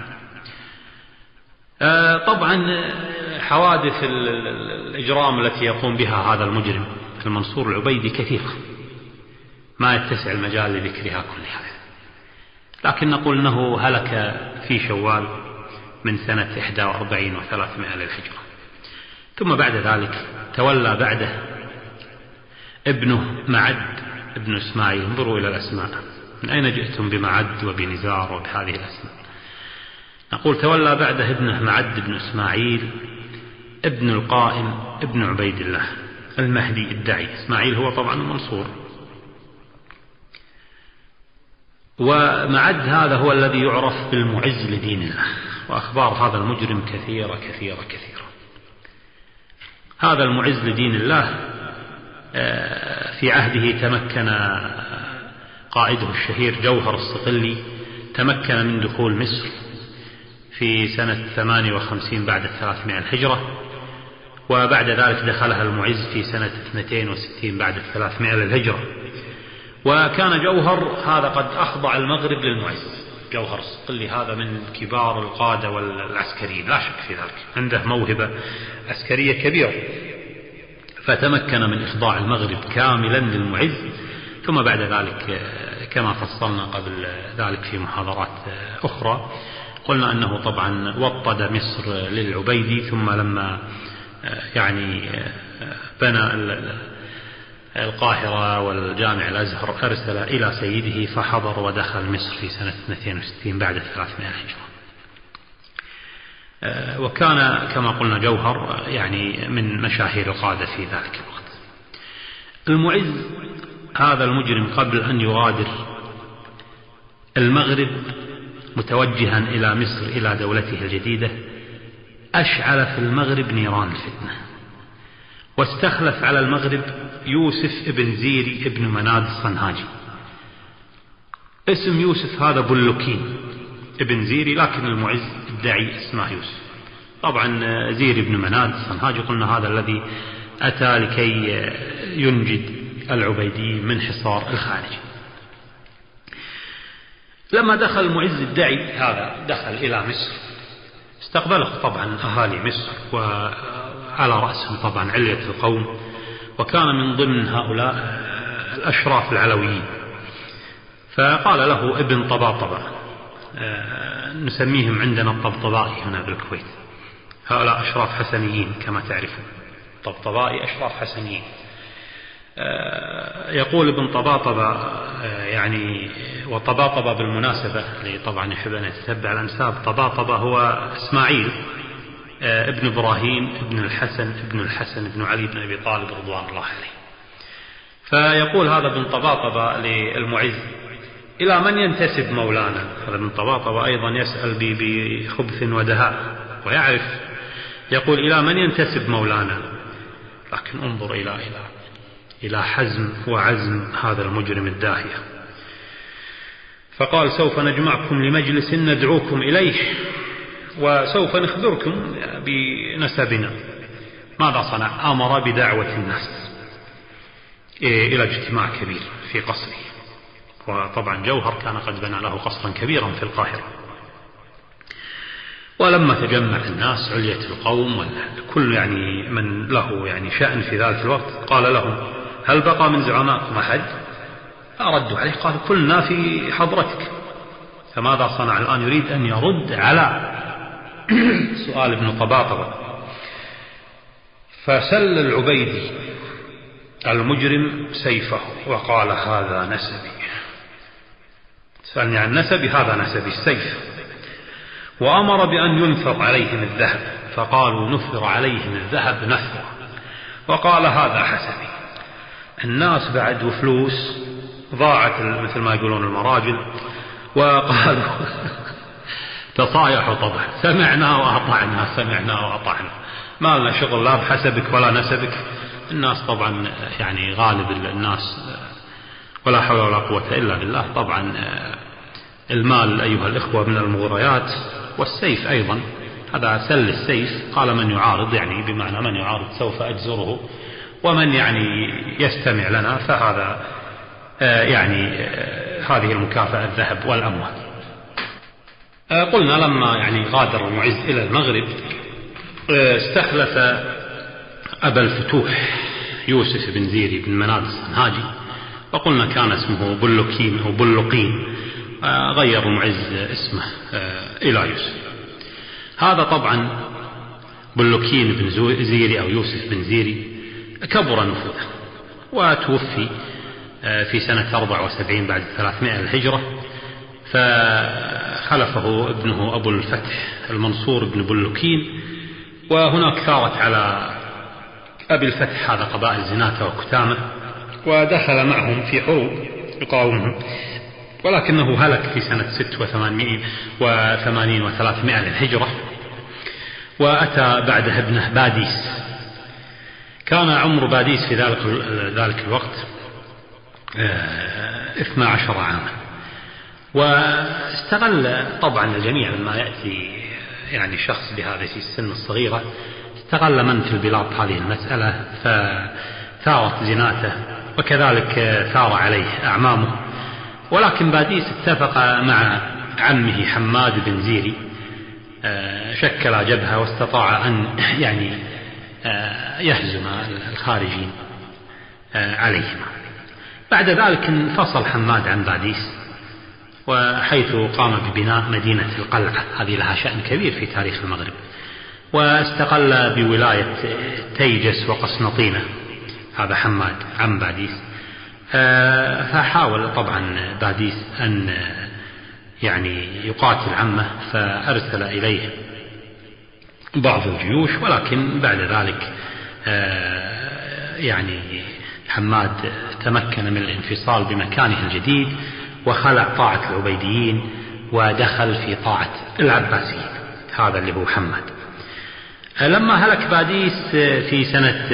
طبعا حوادث الإجرام التي يقوم بها هذا المجرم المنصور العبيدي كثيرة، ما يتسع المجال لذكرها كلها، لكن نقول أنه هلك في شوال من سنة 41 و300 للهجرة. ثم بعد ذلك تولى بعده ابنه معد ابن إسماعيل. انظروا إلى الأسماء، من أين جئتم بمعد وبنزار وبهذه الأسماء؟ نقول تولى بعده ابنه معد بن إسماعيل ابن القائم ابن عبيد الله المهدي الدعي. إسماعيل هو طبعا المنصور، ومعد هذا هو الذي يعرف بالمعز لدين الله. وأخبار هذا المجرم كثيرة كثيرة كثيرة. هذا المعز لدين الله في عهده تمكن قائده الشهير جوهر الصقلي، تمكن من دخول مصر في سنة 58 بعد 300 الهجرة، وبعد ذلك دخلها المعز في سنة 62 بعد 300 للهجرة. وكان جوهر هذا قد أخضع المغرب للمعز. جوهر الصقلي هذا من كبار القادة والعسكريين لا شك في ذلك، عنده موهبة عسكرية كبيرة، فتمكن من إخضاع المغرب كاملا للمعز. ثم بعد ذلك كما فصلنا قبل ذلك في محاضرات أخرى. قلنا أنه طبعا وطد مصر للعبيدي، ثم لما يعني بنى القاهرة والجامع الأزهر أرسل إلى سيده فحضر ودخل مصر في سنة 62 بعد 300 هجرة. وكان كما قلنا جوهر يعني من مشاهير القادة في ذلك الوقت. المعز هذا المجرم قبل أن يغادر المغرب متوجها إلى مصر إلى دولته الجديدة أشعل في المغرب نيران الفتنة، واستخلف على المغرب يوسف ابن زيري ابن مناد الصنهاجي. اسم يوسف هذا بلوكين ابن زيري، لكن المعز ادعي اسمه يوسف. طبعا زيري ابن مناد الصنهاجي قلنا هذا الذي أتى لكي ينجد العبيدي من حصار الخارج. لما دخل المعز الدعي هذا دخل إلى مصر استقبله طبعا أهالي مصر، وعلى رأسهم طبعا علية القوم، وكان من ضمن هؤلاء الأشراف العلويين. فقال له ابن طباطبة، نسميهم عندنا الطبطبائي هنا بالكويت، هؤلاء أشراف حسنيين كما تعرفون، طبطبائي أشراف حسنيين. يقول ابن طباطبة يعني، وطباطبة بالمناسبة طبعا يحب أن يتتبع الأنساب، طباطبة هو إسماعيل ابن إبراهيم ابن الحسن ابن علي بن أبي طالب رضوان الله عليه. فيقول هذا ابن طباطبة للمعز: إلى من ينتسب مولانا؟ هذا ابن طباطبة أيضا يسأل بخبث ودهاء ويعرف. يقول: إلى من ينتسب مولانا؟ لكن انظر إلى حزم وعزم هذا المجرم الداهية. فقال: سوف نجمعكم لمجلس ندعوكم إليه، وسوف نخبركم بنسبنا. ماذا صنع؟ أمر بدعوة الناس إلى اجتماع كبير في قصره. وطبعا جوهر كان قد بنى له قصرا كبيرا في القاهرة. ولما تجمع الناس علية القوم والكل يعني من له يعني شأن في ذلك الوقت، قال لهم: هل بقى من زعمائكم أحد؟ ردوا عليه قالوا: كلنا في حضرتك. فماذا صنع الآن؟ يريد أن يرد على سؤال ابن طباطبة. فسل العبيدي المجرم سيفه وقال: هذا نسبي. سألني عن نسبي، هذا نسبي السيف. وأمر بأن ينثر عليهم الذهب، فقالوا: نثر عليهم الذهب نثرا. وقال: هذا حسبي. الناس بعد وفلوس ضاعت مثل ما يقولون المراجل، وقالوا تصايحوا طبعا: سمعنا وأطعنا، ما لنا شغل لا بحسبك ولا نسبك. الناس طبعا يعني غالب الناس ولا حول ولا قوة إلا بالله. طبعا المال أيها الإخوة من المغريات، والسيف أيضا. هذا سل السيف. قال: من يعارض، يعني بمعنى من يعارض سوف أجزره، ومن يعني يستمع لنا فهذا يعني هذه المكافأة الذهب والأموال. قلنا لما يعني غادر المعز إلى المغرب استخلف أبا الفتوح يوسف بن زيري بن مناد الصنهاجي، وقلنا كان اسمه بلوكين أو بلوقين. غير المعز اسمه إلى يوسف. هذا طبعا بلوكين بن زيري أو يوسف بن زيري كبر نفوذه، وتوفي في سنة 74 بعد 300 الهجرة. فخلفه ابنه أبو الفتح المنصور بن بلوكين. وهناك ثارت على أبي الفتح هذا قبائل زناتة وكتامة، ودخل معهم في حروب يقاومهم، ولكنه هلك في سنة 86 و300 للهجرة. وأتى بعده ابنه باديس. كان عمر باديس في ذلك الوقت 12 عاما. واستغل طبعا الجميع لما يأتي يعني شخص بهذه السن الصغيرة، استغل من في البلاد هذه المسألة، فثارت زناته، وكذلك ثار عليه أعمامه. ولكن باديس اتفق مع عمه حماد بن زيري، شكل جبهة واستطاع أن يعني يهزم الخارجين عليهما. بعد ذلك انفصل حماد عن باديس، وحيث قام ببناء مدينة القلعة، هذه لها شأن كبير في تاريخ المغرب، واستقل بولاية تيجس وقسنطينة، هذا حماد عن باديس. فحاول طبعا باديس أن يعني يقاتل عمه، فأرسل إليه بعض الجيوش، ولكن بعد ذلك يعني حماد تمكن من الانفصال بمكانه الجديد، وخلع طاعة العبيديين ودخل في طاعة العباسيين، هذا اللي هو حماد. لما هلك باديس في سنة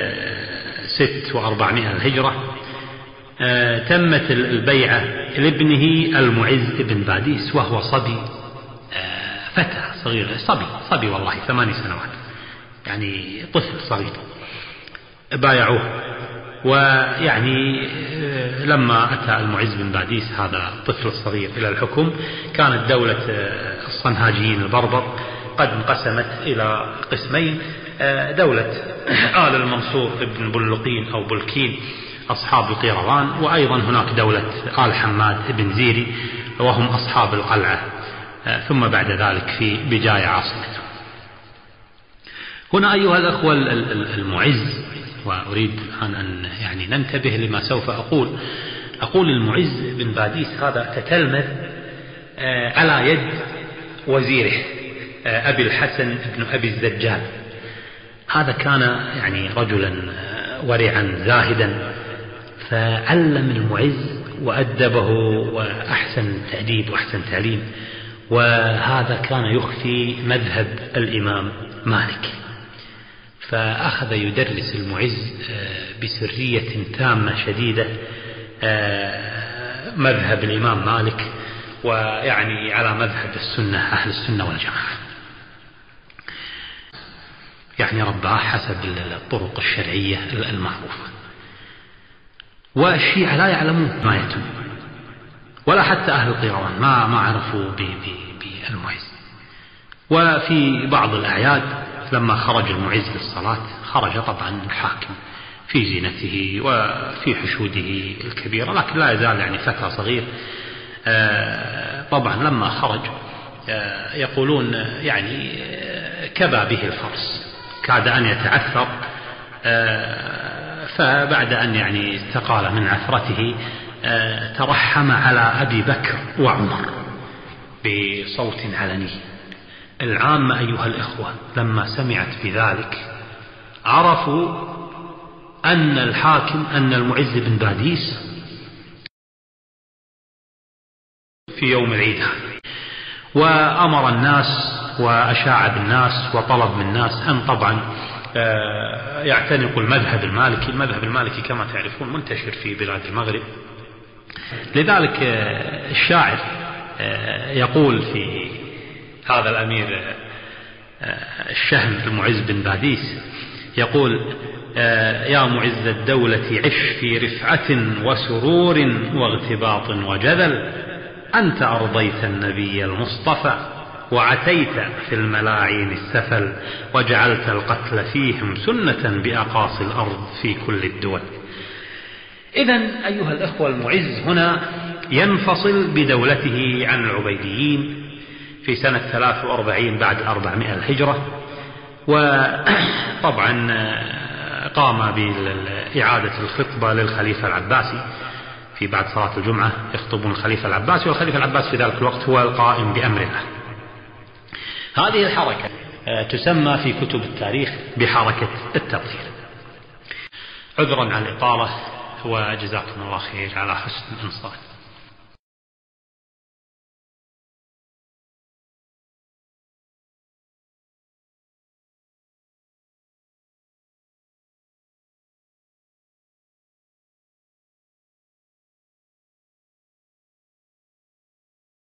600 الهجرة، تمت البيعة لابنه المعز ابن باديس، وهو صبي، فتى صغير، صبي والله 8 سنوات، يعني طفل صغير، بايعوه. ويعني لما أتى المعز بن باديس هذا الطفل الصغير إلى الحكم، كانت دولة الصنهاجيين البربر قد انقسمت إلى قسمين: دولة آل المنصور بن بلقين أو بلكين أصحاب القيروان، وأيضا هناك دولة آل حماد بن زيري وهم أصحاب القلعة، ثم بعد ذلك في بجاية عاصمته. هنا أيها الأخوة المعز، وأريد أن يعني ننتبه لما سوف أقول المعز بن باديس هذا تتلمذ على يد وزيره أبي الحسن بن أبي الزجال. هذا كان يعني رجلا ورعا زاهدا، فعلم المعز وأدبه وأحسن تأديب وأحسن تعليم، وهذا كان يخفي مذهب الإمام مالك، فأخذ يدرس المعز بسرية تامة شديدة مذهب الإمام مالك، ويعني على مذهب السنة، أهل السنة والجماعة، يعني رباه حسب الطرق الشرعية المعروفة. والشيعة لا يعلمون ما يتم، ولا حتى أهل القيروان ما عرفوا بالمعز. وفي بعض الأعياد لما خرج المعز للصلاة، خرج طبعا الحاكم في زينته وفي حشوده الكبيرة، لكن لا يزال يعني فتى صغير. طبعا لما خرج يقولون يعني كبى به الفرس، كاد أن يتعثر، فبعد أن يعني استقال من عثرته ترحم على أبي بكر وعمر بصوت علني. العامة أيها الإخوة لما سمعت بذلك عرفوا أن الحاكم، أن المعز بن باديس في يوم العيد هذا، وأمر الناس وأشاع بالناس وطلب من الناس أن طبعا يعتنقوا المذهب المالكي. المذهب المالكي كما تعرفون منتشر في بلاد المغرب، لذلك الشاعر يقول في هذا الأمير الشهم المعز بن باديس، يقول: يا معز الدولة عش في رفعة وسرور واغتباط وجذل، أنت أرضيت النبي المصطفى وعتيت في الملاعين السفل، وجعلت القتل فيهم سنة بأقاصي الأرض في كل الدول. إذن أيها الأخوة المعز هنا ينفصل بدولته عن العبيديين في سنة 43 بعد 400 الهجرة، وطبعا قام بإعادة الخطبة للخليفة العباسي في بعد صلاة الجمعة، يخطبون الخليفة العباسي، والخليفة العباسي في ذلك الوقت هو القائم بأمر الله. هذه الحركة تسمى في كتب التاريخ بحركة التبطير. عذرا على الإطالة، وجزاكم الله خير على حسن الإنصات.